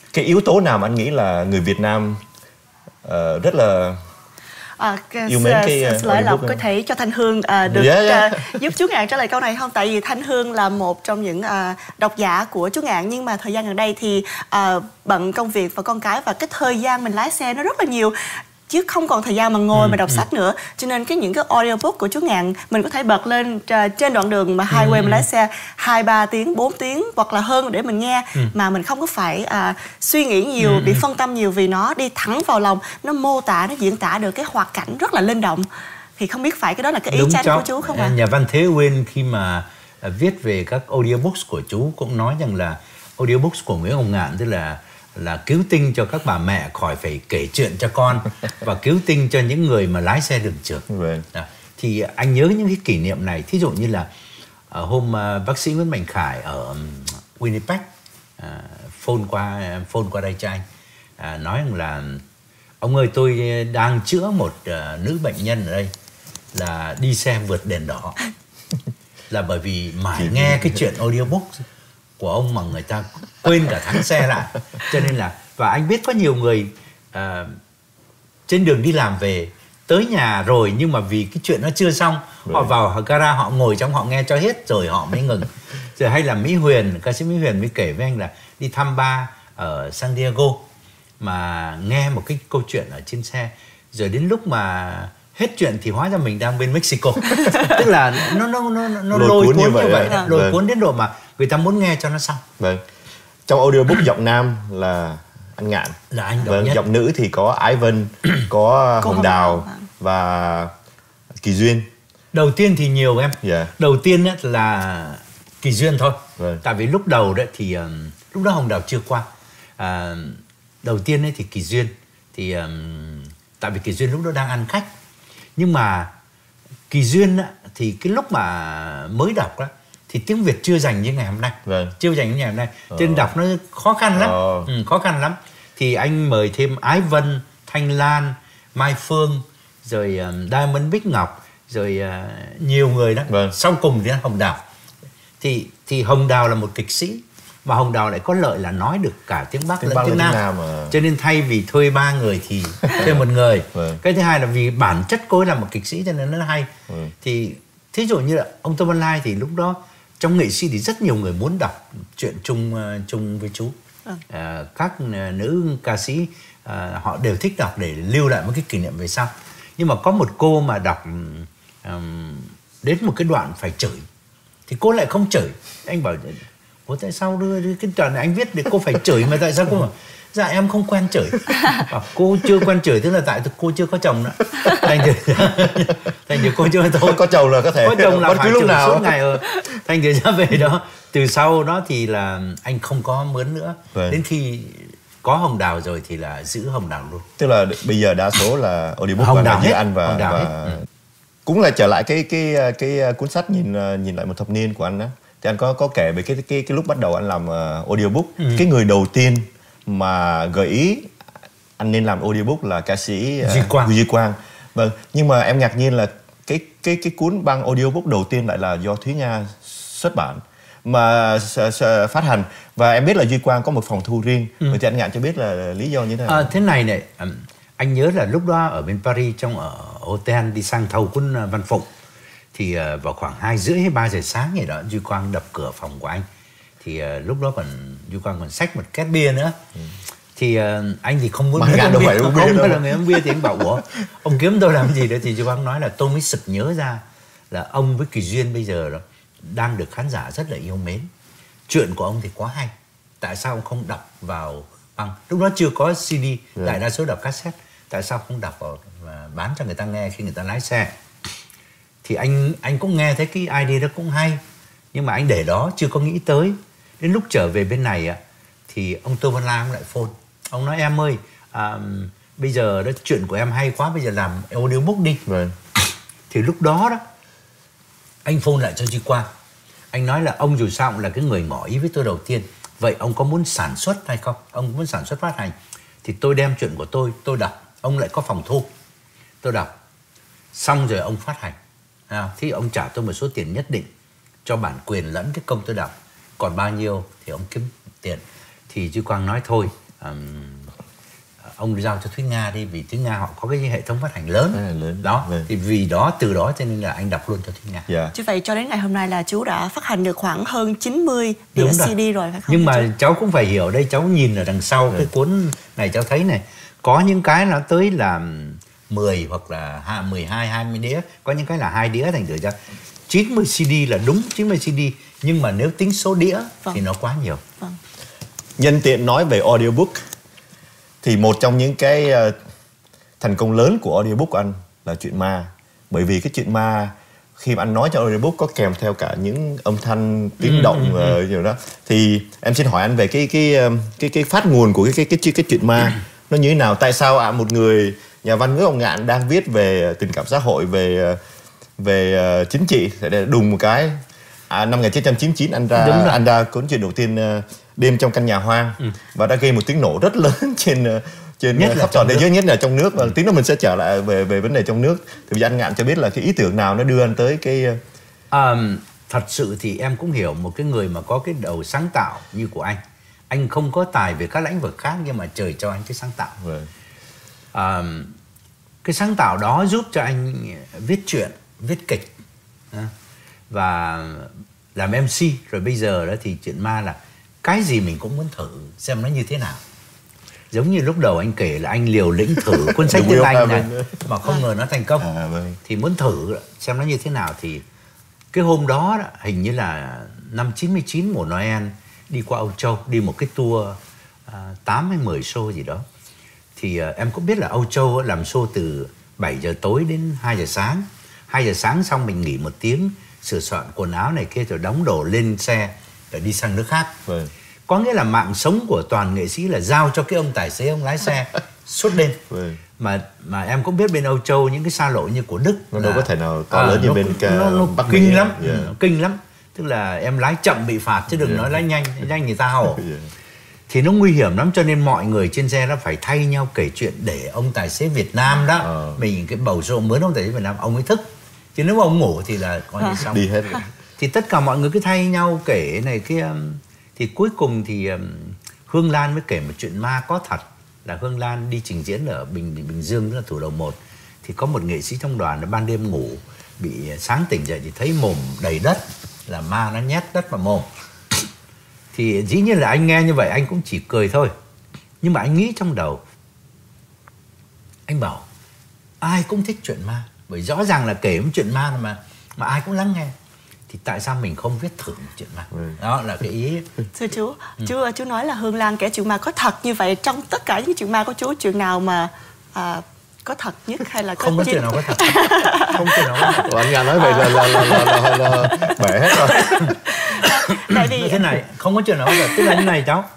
cái yếu tố nào mà anh nghĩ là người Việt Nam uh, rất là À, yêu mến cái uh, Lợi Lộc có thể cho Thanh Hương uh, được yeah, yeah. Uh, giúp chú Ngạn trả lời câu này không? Tại vì Thanh Hương là một trong những uh, độc giả của chú Ngạn, nhưng mà thời gian gần đây thì uh, bận công việc và con cái, và cái thời gian mình lái xe nó rất là nhiều, chứ không còn thời gian mà ngồi ừ, mà đọc ừ. sách nữa. Cho nên cái những cái audiobook của chú Ngạn mình có thể bật lên uh, trên đoạn đường mà highway ừ. mình lái xe hai ba tiếng, bốn tiếng hoặc là hơn để mình nghe, ừ. mà mình không có phải uh, suy nghĩ nhiều, ừ. bị phân tâm nhiều, vì nó đi thẳng vào lòng, nó mô tả, nó diễn tả được cái hoạt cảnh rất là linh động. Thì không biết phải cái đó là cái ý chánh của chú không ạ? À? Nhà văn Thế Uyên khi mà uh, viết về các audiobooks của chú cũng nói rằng là audiobooks của Nguyễn Hồng Ngạn tức là là cứu tinh cho các bà mẹ khỏi phải kể chuyện cho con và cứu tinh cho những người mà lái xe đường trường. À, thì anh nhớ những cái kỷ niệm này, thí dụ như là ở hôm uh, bác sĩ Nguyễn Mạnh Khải ở um, Winnipeg uh, phone qua phone qua đây cho anh uh, nói rằng là ông ơi, tôi đang chữa một uh, nữ bệnh nhân ở đây là đi xe vượt đèn đỏ là bởi vì mãi nghe cái chuyện audiobook của ông mà người ta quên cả thắng xe lại. Cho nên là, và anh biết có nhiều người uh, trên đường đi làm về tới nhà rồi, nhưng mà vì cái chuyện nó chưa xong, rồi họ vào gara, họ ngồi trong, họ nghe cho hết rồi họ mới ngừng. Rồi hay là Mỹ Huyền, ca sĩ Mỹ Huyền mới kể với anh là đi thăm ba ở San Diego mà nghe một cái câu chuyện ở trên xe, rồi đến lúc mà hết chuyện thì hóa ra mình đang bên Mexico. Tức là nó nó nó nó lôi, lôi cuốn như vậy, như vậy à. Lôi vâng. cuốn đến độ mà người ta muốn nghe cho nó xong. Vâng. Trong audiobook giọng nam là anh Ngạn, là anh vâng, nhất. Giọng nữ thì có Ái Vân, có Hồng Đào và Kỳ Duyên. Đầu tiên thì nhiều em. Yeah. Đầu tiên là Kỳ Duyên thôi. Vâng. Tại vì lúc đầu đấy thì um, lúc đó Hồng Đào chưa qua. À, đầu tiên ấy thì Kỳ Duyên thì um, tại vì Kỳ Duyên lúc đó đang ăn khách. Nhưng mà Kỳ Duyên á, thì cái lúc mà mới đọc đó thì tiếng Việt chưa dành như ngày hôm nay. Vâng. Chưa dành như ngày hôm nay. Cho nên đọc nó khó khăn lắm. Ờ. Ừ, khó khăn lắm. Thì anh mời thêm Ái Vân, Thanh Lan, Mai Phương, rồi um, Diamond Bích Ngọc, rồi uh, nhiều người đó. Vâng. Sau cùng thì Hồng Đào. Thì thì Hồng Đào là một kịch sĩ, mà Hồng Đào lại có lợi là nói được cả tiếng Bắc lẫn tiếng Nam. Nam mà. Cho nên thay vì thuê ba người thì thuê một người. Vâng. Cái thứ hai là vì bản chất cô ấy là một kịch sĩ cho nên nó hay. Vâng. Thì thí dụ như là ông Tô Văn Lai thì lúc đó trong nghệ sĩ thì rất nhiều người muốn đọc chuyện chung uh, chung với chú. Vâng. À, các uh, nữ ca sĩ uh, họ đều thích đọc để lưu lại một cái kỷ niệm về sau. Nhưng mà có một cô mà đọc um, đến một cái đoạn phải chửi thì cô lại không chửi. Anh bảo ủa tại sao đưa, đưa cái đoạn này anh viết để cô phải chửi mà tại sao cô bảo dạ em không quen chửi. Bảo, cô chưa quen chửi tức là tại cô chưa có chồng nữa. Thành thử thành thử cô chưa thôi. Có chồng là có thể có chồng là bất phải cứ lúc nào suốt ngày rồi. Thành thử ra về đó từ sau đó thì là anh không có mướn nữa. Vậy. Đến khi có Hồng Đào rồi thì là giữ Hồng Đào luôn. Tức là bây giờ đa số là audiobook Hồng Đào với anh và, và... Ừ. Cũng là trở lại cái cái cái cuốn sách nhìn nhìn lại một thập niên của anh đó. Thì anh có có kể về cái cái cái lúc bắt đầu anh làm uh, audiobook, ừ. cái người đầu tiên mà gợi ý anh nên làm audiobook là ca sĩ uh, Duy Quang. Duy Quang. Vâng, nhưng mà em ngạc nhiên là cái cái cái cuốn băng audiobook đầu tiên lại là do Thúy Nga xuất bản mà phát hành, và em biết là Duy Quang có một phòng thu riêng. Ừ. Vậy thì anh Ngạn cho biết là lý do như thế nào? À, thế này này, anh nhớ là lúc đó ở bên Paris trong ở hotel đi sang thầu cuốn Văn Phụng thì uh, vào khoảng hai rưỡi hay ba giờ sáng gì đó Duy Quang đập cửa phòng của anh. Thì uh, lúc đó còn Duy Quang còn xách một két bia nữa. Ừ. Thì uh, anh thì không muốn uống bia, bia không phải là người uống bia thì anh bảo ủa ông kiếm tôi làm gì đấy, thì Duy Quang nói là tôi mới sực nhớ ra là ông với Kỳ Duyên bây giờ đó đang được khán giả rất là yêu mến. Chuyện của ông thì quá hay, tại sao ông không đọc vào băng? Lúc đó chưa có xê đê, ừ. đại đa số đọc cassette. Tại sao không đọc vào và bán cho người ta nghe khi người ta lái xe? Thì anh anh cũng nghe thấy cái idea đó cũng hay, nhưng mà anh để đó chưa có nghĩ tới. Đến lúc trở về bên này thì ông Tô Văn Lai ông lại phone. Ông nói em ơi, à, bây giờ đó chuyện của em hay quá, bây giờ làm audiobook đi. Right. Thì lúc đó đó anh phone lại cho Duy Quang. Anh nói là ông dù sao cũng là cái người ngỏ ý với tôi đầu tiên. Vậy ông có muốn sản xuất hay không? Ông muốn sản xuất phát hành thì tôi đem chuyện của tôi, tôi đọc. Ông lại có phòng thu, tôi đọc xong rồi ông phát hành. À, thì ông trả tôi một số tiền nhất định cho bản quyền lẫn cái công tôi đọc, còn bao nhiêu thì ông kiếm tiền. Thì Duy Quang nói thôi um, ông giao cho Thúy Nga đi, vì Thúy Nga họ có cái hệ thống phát hành lớn, à, lớn. đó Vâng. thì vì đó từ đó cho nên là anh đọc luôn cho Thúy Nga. Yeah. Chứ vậy cho đến ngày hôm nay là chú đã phát hành được khoảng hơn chín mươi đĩa xê đê rồi phải không? Nhưng mà chú? cháu cũng phải hiểu đây, cháu nhìn ở đằng sau cái cuốn này cháu thấy này, có những cái nó tới là mười hoặc là mười hai, hai mươi đĩa, có những cái là hai đĩa, thành thử ra chín mươi xê đê là đúng chín mươi xê đê, nhưng mà nếu tính số đĩa vâng. thì nó quá nhiều. Vâng. Nhân tiện nói về audiobook thì một trong những cái uh, thành công lớn của audiobook của anh là chuyện ma. Bởi vì cái chuyện ma khi mà anh nói cho audiobook có kèm theo cả những âm thanh tiếng ừ, động ừ, ừ. uh, đó. Thì em xin hỏi anh về cái cái cái cái, cái phát nguồn của cái cái cái, cái, cái chuyện ma nó như thế nào? Tại sao à, một người nhà văn ngữ ông Ngạn đang viết về tình cảm xã hội, về về uh, chính trị, để đùng một cái à, năm một nghìn chín trăm chín mươi chín anh ra anh ra cuốn chuyện đầu tiên uh, Đêm trong căn nhà hoang, ừ. và đã gây một tiếng nổ rất lớn trên uh, trên nhất khắp toàn thế giới, nhất là trong nước. Và ừ. tí nữa mình sẽ trở lại về về vấn đề trong nước. Thì bây giờ anh Ngạn cho biết là cái ý tưởng nào nó đưa anh tới cái uh... à, thật sự thì em cũng hiểu một cái người mà có cái đầu sáng tạo như của anh, anh không có tài về các lĩnh vực khác nhưng mà trời cho anh cái sáng tạo. Right. À, cái sáng tạo đó giúp cho anh viết truyện, viết kịch và làm em xê. Rồi bây giờ đó thì chuyện ma là cái gì mình cũng muốn thử xem nó như thế nào. Giống như lúc đầu anh kể là anh liều lĩnh thử cuốn sách tiếng Anh này mà không ngờ nó thành công. À, vâng. Thì muốn thử xem nó như thế nào. Thì cái hôm đó, đó hình như là năm chín mươi chín mùa Noel, đi qua Âu Châu, đi một cái tour à, tám hay mười show gì đó. Thì à, em cũng biết là Âu Châu làm show từ bảy giờ tối đến hai giờ sáng. hai giờ sáng xong mình nghỉ một tiếng, sửa soạn quần áo này kia rồi đóng đồ lên xe rồi đi sang nước khác. Vâng. Có nghĩa là mạng sống của toàn nghệ sĩ là giao cho cái ông tài xế, ông lái xe suốt đêm. Vâng. Mà mà em cũng biết bên Âu Châu những cái xa lộ như của Đức nó là, đâu có thể nào to lớn à, như nó, bên nó, nó, nó Bắc kinh Mỹ. lắm, Yeah. nó kinh lắm. Tức là em lái chậm bị phạt chứ đừng yeah. nói lái nhanh, nhanh người ta hổ. Yeah. Thì nó nguy hiểm lắm, cho nên mọi người trên xe nó phải thay nhau kể chuyện để ông tài xế Việt Nam đó, à. mình cái bầu số mướn ông tài xế Việt Nam, ông ấy thức. Chứ nếu mà ông ngủ thì là coi như xong. Đi hết. Thì tất cả mọi người cứ thay nhau kể này kia. Thì cuối cùng thì um, Hương Lan mới kể một chuyện ma có thật. Là Hương Lan đi trình diễn ở Bình Bình Dương, tức là thủ đô một. Thì có một nghệ sĩ trong đoàn là ban đêm ngủ, bị sáng tỉnh dậy thì thấy mồm đầy đất, là ma nó nhét đất vào mồm. Thì dĩ nhiên là anh nghe như vậy anh cũng chỉ cười thôi. Nhưng mà anh nghĩ trong đầu, anh bảo ai cũng thích chuyện ma, bởi rõ ràng là kể một chuyện ma mà mà ai cũng lắng nghe. Thì tại sao mình không viết thử một chuyện ma? Ừ. Đó là cái ý. Thưa chú, ừ. chú chú nói là Hương Lan kể chuyện ma có thật như vậy. Trong tất cả những chuyện ma của chú, chuyện nào mà à, có thật nhất hay là có không có chuyện... chuyện nào có thật? Không chuyện nào có thật. Anh Nga nói vậy là là là là, là, là, là bể hết rồi. Tại vì thế này, không có chuyện nào có thật. Tức là như này cháu.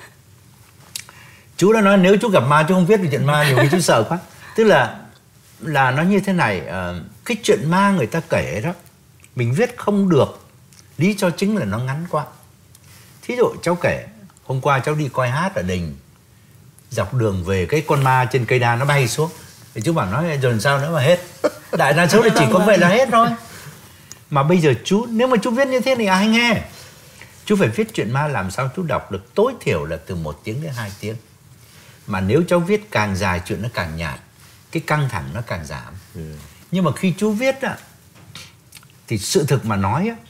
Chú đã nói nếu chú gặp ma chú không viết về chuyện ma, nhiều khi chú sợ quá. Tức là là nó như thế này, uh, cái chuyện ma người ta kể đó mình viết không được, lý do chính là nó ngắn quá. Thí dụ cháu kể hôm qua cháu đi coi hát ở đình, dọc đường về cái con ma trên cây đa nó bay xuống, thì chú bảo nói rồi sao nữa mà hết. Đại đa số là chỉ có vậy là hết thôi. Mà bây giờ chú, nếu mà chú viết như thế thì ai nghe? Chú phải viết chuyện ma làm sao chú đọc được tối thiểu là từ một tiếng đến hai tiếng. Mà nếu cháu viết càng dài chuyện nó càng nhạt, cái căng thẳng nó càng giảm. Ừ. Nhưng mà khi chú viết á, thì sự thực mà nói á,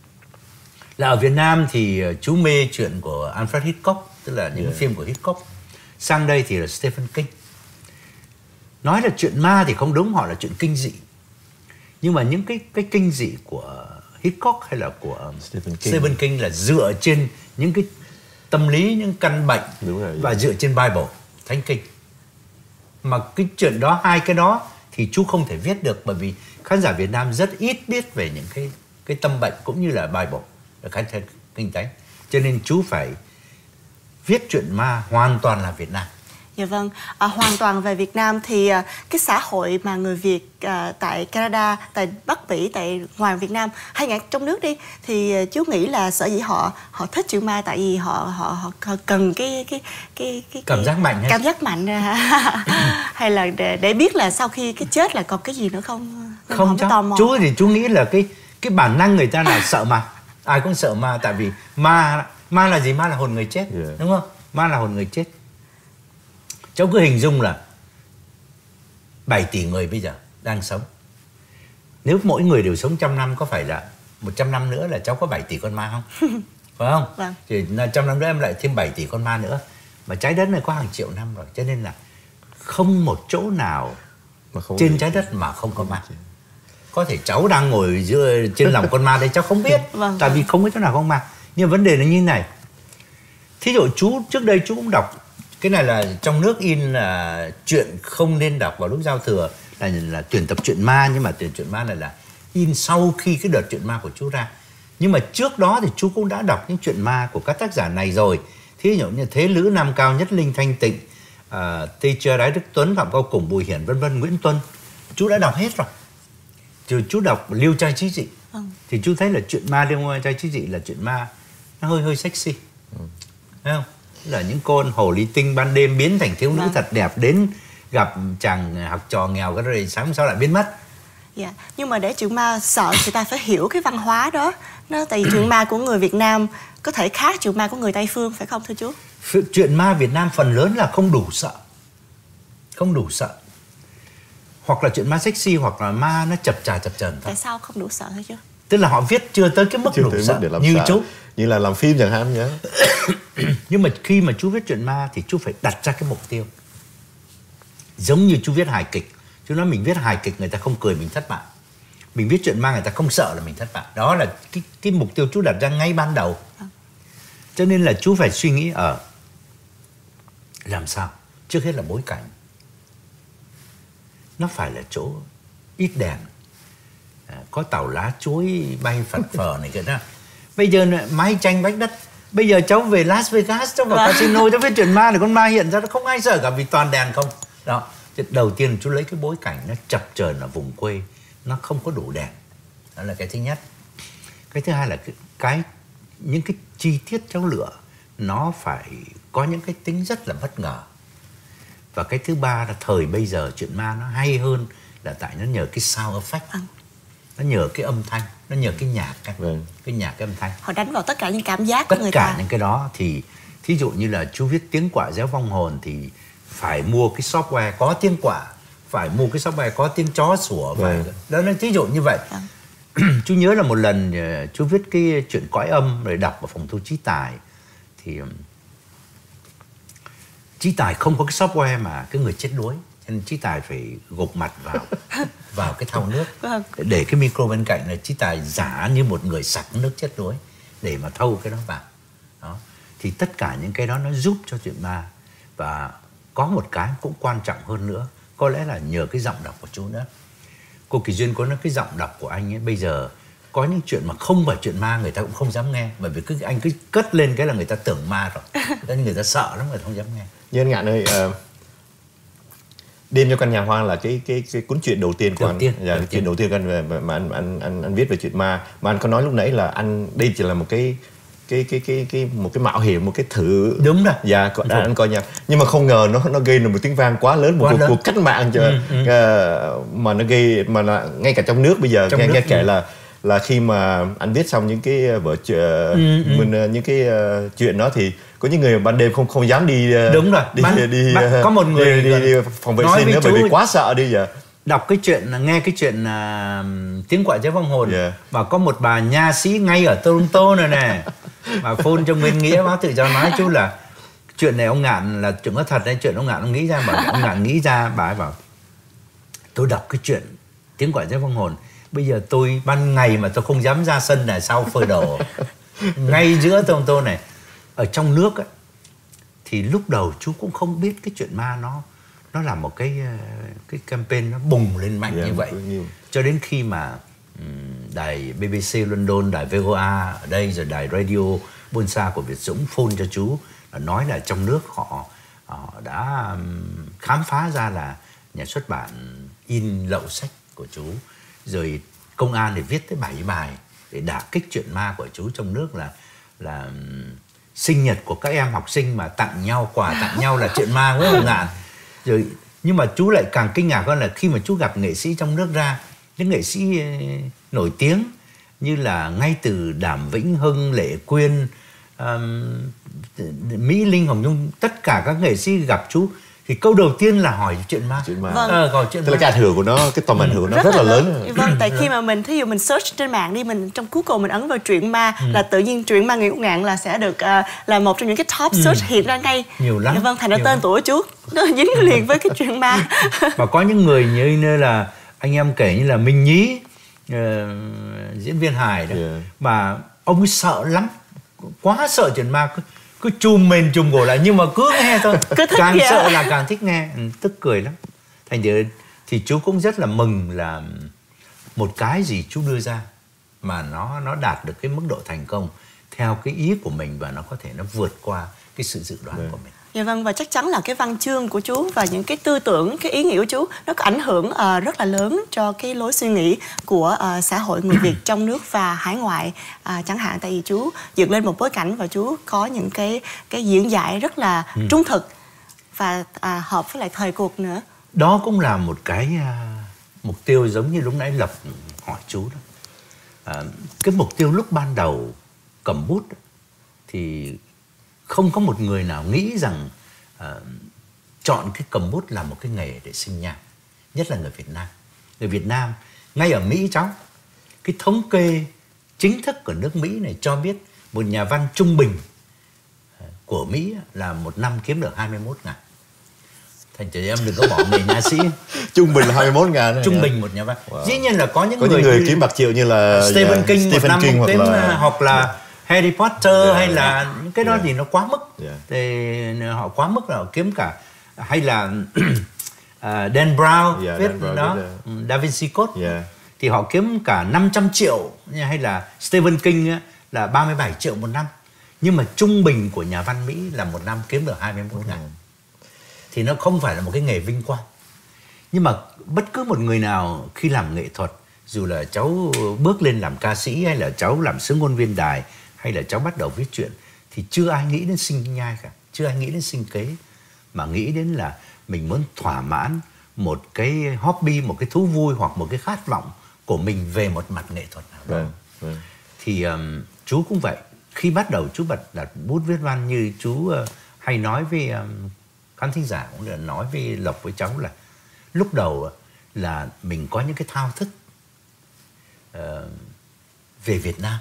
là ở Việt Nam thì chú mê chuyện của Alfred Hitchcock, tức là những yeah. phim của Hitchcock. Sang đây thì là Stephen King. Nói là chuyện ma thì không đúng, họ là chuyện kinh dị. Nhưng mà những cái cái kinh dị của Hitchcock hay là của Stephen King, Stephen King là dựa trên những cái tâm lý, những căn bệnh rồi, và dựa trên Bible, Thánh Kinh. Mà cái chuyện đó, hai cái đó thì chú không thể viết được, bởi vì khán giả Việt Nam rất ít biết về những cái cái tâm bệnh cũng như là Bible, là khán giả Kinh Thánh. Cho nên chú phải viết chuyện ma hoàn toàn là Việt Nam. Dạ vâng, à, hoàn toàn về Việt Nam thì à, cái xã hội mà người Việt à, tại Canada, tại Bắc Mỹ, tại ngoài Việt Nam hay ngay trong nước đi, thì à, chú nghĩ là sở dĩ họ họ thích chuyện ma tại vì họ họ họ, họ cần cái cái cái cái cảm giác mạnh, cảm giác mạnh hay là để, để biết là sau khi cái chết là còn cái gì nữa không? Nên không chắc. Chú thì chú nghĩ là cái cái bản năng người ta là sợ ma, ai cũng sợ ma, tại vì ma ma là gì? Ma là hồn người chết, yeah. đúng không? Ma là hồn người chết. Cháu cứ hình dung là bảy tỷ người bây giờ đang sống. Nếu mỗi người đều sống trăm năm, có phải là một trăm năm nữa là cháu có bảy tỷ con ma không? Phải không? Vâng. Thì trăm năm nữa em lại thêm bảy tỷ con ma nữa. Mà trái đất này có hàng triệu năm rồi, cho nên là không một chỗ nào mà không trên trái đất mà không có ma. Có thể cháu đang ngồi giữa trên lòng con ma đấy cháu không biết. Vâng, Tại vâng. vì không có chỗ nào không ma. Nhưng vấn đề là như này. Thí dụ chú trước đây chú cũng đọc, cái này là trong nước in là chuyện không nên đọc vào lúc giao thừa, là là tuyển tập truyện ma, nhưng mà tuyển truyện ma này là in sau khi cái đợt truyện ma của chú ra. Nhưng mà trước đó thì chú cũng đã đọc những truyện ma của các tác giả này rồi. Thí dụ như Thế Lữ, Nam Cao, Nhất Linh, Thanh Tịnh, uh, Tây Chưa, Đái Đức Tuấn, Phạm Cao Cùng, Bùi Hiển, vân vân, Nguyễn Tuân. Chú đã đọc hết rồi. Chứ chú đọc Liêu Trai Trí Dị. Vâng. Thì chú thấy là chuyện ma Liêu Trai Trí Dị là chuyện ma nó hơi hơi sexy. Ừ. Thấy không? Là những con hồ ly tinh ban đêm biến thành thiếu nữ vâng. thật đẹp, đến gặp chàng học trò nghèo cái rồi sáng hôm sau lại biến mất. Dạ, nhưng mà để chuyện ma sợ thì ta phải hiểu cái văn hóa đó. Nó tại vì chuyện ma của người Việt Nam có thể khác chuyện ma của người Tây phương, phải không thưa chú? Chuyện ma Việt Nam phần lớn là không đủ sợ. Không đủ sợ. Hoặc là chuyện ma sexy, hoặc là ma nó chập chà chập chờn thôi. Tại sao không đủ sợ hả chú? Tức là họ viết chưa tới cái mức Chưa đủ tới sợ mức để làm như sợ. chú. Như là làm phim chẳng hạn nhá. Nhưng mà khi mà chú viết chuyện ma thì chú phải đặt ra cái mục tiêu. Giống như chú viết hài kịch. Chú nói mình viết hài kịch người ta không cười mình thất bại. Mình viết chuyện ma người ta không sợ là mình thất bại. Đó là cái, cái mục tiêu chú đặt ra ngay ban đầu. Cho nên là chú phải suy nghĩ ở làm sao. Trước hết là bối cảnh. Nó phải là chỗ ít đèn, à, có tàu lá chuối bay phật phờ này kia đó. Bây giờ mái tranh vách đất. Bây giờ cháu về Las Vegas, cháu vào casino, cháu viết chuyện ma thì con ma hiện ra, nó không ai sợ cả vì toàn đèn không. Đó. Đầu tiên chú lấy cái bối cảnh nó chập chờn ở vùng quê, nó không có đủ đèn. Đó là cái thứ nhất. Cái thứ hai là cái, cái những cái chi tiết cháu lựa nó phải có những cái tính rất là bất ngờ. Và cái thứ ba là thời bây giờ chuyện ma nó hay hơn là tại nó nhờ cái sound effect, ừ. nó nhờ cái âm thanh, nó nhờ cái nhạc, cái, vâng. cái nhạc cái âm thanh. Họ đánh vào tất cả những cảm giác tất của người cả ta. những cái đó thì thí dụ như là chú viết Tiếng Quạ Réo Vong Hồn thì phải mua cái software có tiếng quạ, phải mua cái software có tiếng chó sủa, vâng. phải đó là thí dụ như vậy. Vâng. Chú nhớ là một lần chú viết cái chuyện Cõi Âm rồi đọc ở phòng thu Chí Tài thì Chí Tài không có cái software mà cái người chết đuối, cho nên Chí Tài phải gục mặt vào vào cái thau nước, vâng. để cái micro bên cạnh là Chí Tài giả như một người sặc nước chết đuối để mà thâu cái đó vào. Đó. Thì tất cả những cái đó nó giúp cho chuyện ma. Và có một cái cũng quan trọng hơn nữa, có lẽ là nhờ cái giọng đọc của chú nữa. Cô Kỳ Duyên có nói cái giọng đọc của anh ấy bây giờ có những chuyện mà không phải chuyện ma người ta cũng không dám nghe, bởi vì cứ anh cứ cất lên cái là người ta tưởng ma rồi, nên người ta sợ lắm, người ta không dám nghe. Như anh Ngạn ơi, uh, Đêm Cho Căn Nhà Hoang là cái cái cái cuốn truyện đầu tiên của đầu anh, tiên, dạ, đầu chuyện đầu tiên của anh về mà anh anh anh anh viết về chuyện ma, mà anh có nói lúc nãy là anh đây chỉ là một cái cái cái cái cái một cái mạo hiểm, một cái thử. Đúng rồi. Dạ, có, đã, anh coi nha. Nhưng mà không ngờ nó nó gây được một tiếng vang quá lớn, một cuộc, cuộc cách mạng cho ừ, ừ. Uh, mà nó gây mà là, ngay cả trong nước bây giờ trong nghe, nước, nghe kể ừ. là là khi mà anh viết xong những cái vở chuyện ừ, ừ. mình những cái uh, chuyện đó thì có những người ban đêm không không dám đi. Uh, Đúng rồi. Đi, Ban, đi, đi, ban, có một người đi, đi, đi phòng vệ sinh nữa bởi vì quá sợ đi giờ. Đọc cái chuyện, nghe cái chuyện uh, Tiếng Quạ Réo Vong Hồn, yeah. Và có một bà nha sĩ ngay ở Toronto này nè, bà phone cho Nguyên Nghĩa báo tự do nói chú là chuyện này ông Ngạn là chuyện có thật đấy, chuyện ông Ngạn ông nghĩ ra, bảo ông Ngạn nghĩ ra, bà ấy bảo tôi đọc cái chuyện Tiếng Quạ Réo Vong Hồn, bây giờ tôi ban ngày mà tôi không dám ra sân này sau phơi đồ ngay giữa Toronto này. Ở trong nước ấy, thì lúc đầu chú cũng không biết cái chuyện ma nó nó là một cái cái campaign nó bùng lên mạnh yeah, như vậy, cho đến khi mà um, đài bê bê xê London, đài vê o a ở đây, rồi đài radio Bonsa của Việt Dũng phone cho chú nói là trong nước họ, họ đã um, khám phá ra là nhà xuất bản in lậu sách của chú, rồi công an để viết tới bảy bài để đả kích chuyện ma của chú trong nước, là là um, sinh nhật của các em học sinh mà tặng nhau quà tặng nhau là chuyện ma với ông Ngạn. Rồi nhưng mà chú lại càng kinh ngạc hơn là khi mà chú gặp nghệ sĩ trong nước ra, những nghệ sĩ nổi tiếng như là ngay từ Đàm Vĩnh Hưng, Lệ Quyên, um, Mỹ Linh, Hồng Nhung, tất cả các nghệ sĩ gặp chú Thì câu đầu tiên là hỏi chuyện ma. Chuyện ma. Vâng. Ờ, hỏi chuyện Tức ma. là cái ảnh hưởng của nó, cái tầm ảnh hưởng của nó rất, rất là lớn. lớn. Vâng, tại khi mà mình thí dụ mình search trên mạng đi, mình trong Google mình ấn vào truyện ma ừ. là tự nhiên truyện ma Người Ngút Ngạn là sẽ được uh, là một trong những cái top search ừ. hiện ra ngay. Nhiều lắm. Vâng, thành ra tên lắm. tuổi chú nó dính liền với cái truyện ma. Và có những người như, như là anh em kể như là Minh Nhí, uh, diễn viên hài đó, yeah. mà ông ấy sợ lắm, quá sợ chuyện ma, cứ, cứ chùm mền chùm cổ lại, nhưng mà cứ nghe thôi, cứ càng kìa. Sợ là càng thích nghe, ừ, tức cười lắm. Thành ra thì chú cũng rất là mừng là một cái gì chú đưa ra mà nó nó đạt được cái mức độ thành công theo cái ý của mình, và nó có thể nó vượt qua cái sự dự đoán yeah. của mình. Dạ vâng, và chắc chắn là cái văn chương của chú và những cái tư tưởng, cái ý nghĩa của chú nó có ảnh hưởng uh, rất là lớn cho cái lối suy nghĩ của uh, xã hội người Việt trong nước và hải ngoại. Uh, chẳng hạn tại vì chú dựng lên một bối cảnh và chú có những cái cái diễn giải rất là ừ. trung thực và uh, hợp với lại thời cuộc nữa. Đó cũng là một cái uh, mục tiêu giống như lúc nãy Lộc hỏi chú đó. Uh, cái mục tiêu lúc ban đầu cầm bút đó, thì không có một người nào nghĩ rằng uh, chọn cái cầm bút là một cái nghề để sinh nhai. Nhất là người Việt Nam. Người Việt Nam, ngay ở Mỹ cháu, cái thống kê chính thức của nước Mỹ này cho biết một nhà văn trung bình của Mỹ là một năm kiếm được hai mươi mốt ngàn. Thành chị em đừng có bỏ nghề nha sĩ. Trung bình là hai mươi mốt ngàn. Trung bình một nhà văn. Wow. Dĩ nhiên là có những có người, những người kiếm bạc triệu như là Stephen yeah, King Stephen một năm King hoặc kiếm, là hoặc là Harry Potter yeah, hay là những cái đó yeah. thì nó quá mức. Yeah. Thì họ quá mức là họ kiếm cả, hay là uh, Dan Brown yeah, viết Dan Brown đó, viết, Da Vinci Code yeah. thì họ kiếm cả năm trăm triệu, hay là Stephen King là ba mươi bảy triệu một năm. Nhưng mà trung bình của nhà văn Mỹ là một năm kiếm được hai mươi mốt ngàn. Thì nó không phải là một cái nghề vinh quang. Nhưng mà bất cứ một người nào khi làm nghệ thuật, dù là cháu bước lên làm ca sĩ, hay là cháu làm sướng ngôn viên đài, hay là cháu bắt đầu viết truyện, thì chưa ai nghĩ đến sinh nhai cả, chưa ai nghĩ đến sinh kế, mà nghĩ đến là mình muốn thỏa mãn một cái hobby, một cái thú vui, hoặc một cái khát vọng của mình về một mặt nghệ thuật nào đó. Right, right. Thì um, chú cũng vậy. Khi bắt đầu chú bật đặt bút viết văn, như chú uh, hay nói với um, khán thính giả, cũng là nói với Lộc với cháu, là lúc đầu là mình có những cái thao thức uh, về Việt Nam,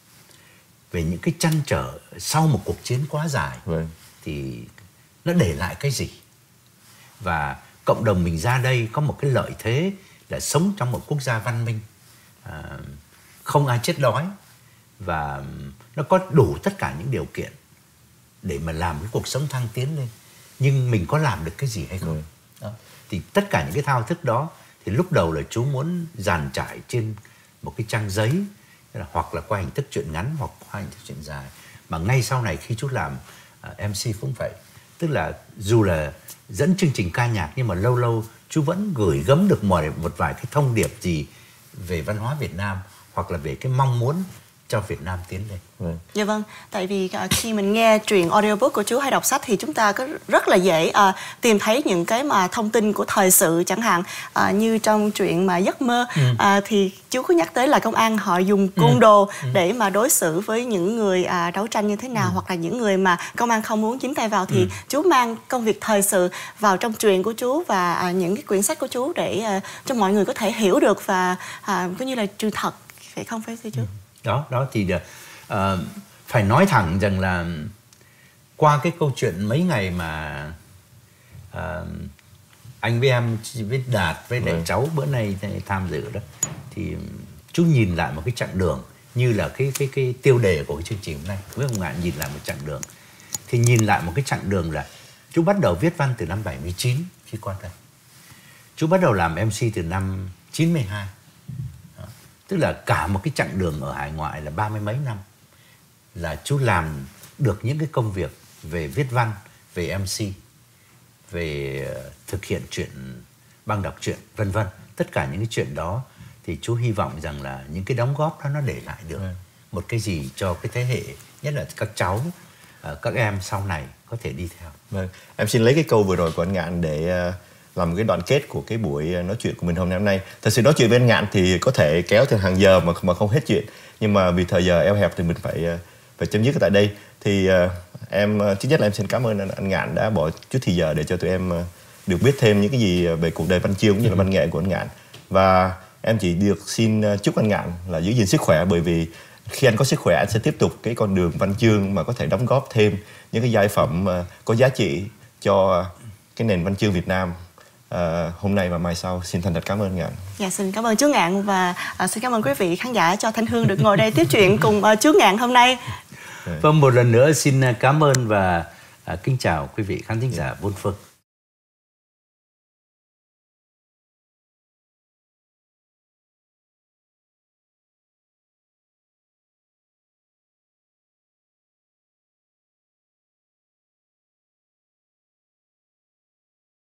về những cái trăn trở sau một cuộc chiến quá dài, right. thì nó để lại cái gì. Và cộng đồng mình ra đây có một cái lợi thế là sống trong một quốc gia văn minh, uh, không ai chết đói, và nó có đủ tất cả những điều kiện để mà làm cái cuộc sống thăng tiến lên. Nhưng mình có làm được cái gì hay không? Đó. Thì tất cả những cái thao thức đó thì lúc đầu là chú muốn dàn trải trên một cái trang giấy, hoặc là qua hình thức truyện ngắn, hoặc qua hình thức truyện dài. Mà ngay sau này khi chú làm uh, em xê cũng vậy. Tức là dù là dẫn chương trình ca nhạc, nhưng mà lâu lâu chú vẫn gửi gắm được một, một vài cái thông điệp gì về văn hóa Việt Nam, hoặc là về cái mong muốn cho Việt Nam tiến lên. Ừ. Dạ vâng, tại vì uh, khi mình nghe truyện audiobook của chú hay đọc sách thì chúng ta có rất là dễ uh, tìm thấy những cái mà thông tin của thời sự, chẳng hạn uh, như trong truyện mà Giấc Mơ, ừ. uh, thì chú có nhắc tới là công an họ dùng côn ừ. đồ ừ. để mà đối xử với những người uh, đấu tranh như thế nào, ừ. hoặc là những người mà công an không muốn dính tay vào, thì ừ. chú mang công việc thời sự vào trong truyện của chú và uh, những cái quyển sách của chú để uh, cho mọi người có thể hiểu được và uh, coi như là sự thật, phải không phải thưa chú? Ừ. Đó, đó thì uh, phải nói thẳng rằng là qua cái câu chuyện mấy ngày mà uh, anh với em với Đạt với lại ừ. cháu bữa nay tham dự đó, thì chú nhìn lại một cái chặng đường như là cái cái cái tiêu đề của cái chương trình hôm nay, với ông Ngạn nhìn lại một chặng đường. Thì nhìn lại một cái chặng đường là chú bắt đầu viết văn từ năm bảy mươi chín khi qua đây. Chú bắt đầu làm em xê từ năm chín mươi hai. Tức là cả một cái chặng đường ở hải ngoại là ba mươi mấy năm là chú làm được những cái công việc về viết văn, về em xê, về thực hiện chuyện băng đọc truyện, vân vân. Tất cả những cái chuyện đó thì chú hy vọng rằng là những cái đóng góp đó nó để lại được ừ. một cái gì cho cái thế hệ, nhất là các cháu, các em sau này có thể đi theo. Vâng, em xin lấy cái câu vừa rồi của anh Ngạn để uh... làm một cái đoạn kết của cái buổi nói chuyện của mình hôm nay. Thật sự nói chuyện với anh Ngạn thì có thể kéo theo hàng giờ mà mà không hết chuyện, nhưng mà vì thời giờ eo hẹp thì mình phải phải chấm dứt tại đây. Thì uh, em trước nhất là em xin cảm ơn anh Ngạn đã bỏ chút thời giờ để cho tụi em uh, được biết thêm những cái gì về cuộc đời văn chương cũng như là văn nghệ của anh Ngạn. Và em chỉ được xin chúc anh Ngạn là giữ gìn sức khỏe, bởi vì khi anh có sức khỏe anh sẽ tiếp tục cái con đường văn chương mà có thể đóng góp thêm những cái giai phẩm có giá trị cho cái nền văn chương Việt Nam uh, hôm nay và mai sau. Xin thành thật cảm ơn Ngạn. Dạ, xin cảm ơn chú Ngạn và uh, xin cảm ơn quý vị khán giả cho Thanh Hương được ngồi đây tiếp chuyện cùng uh, chú Ngạn hôm nay. Vâng, một lần nữa xin cảm ơn và uh, kính chào quý vị khán thính giả bốn phương.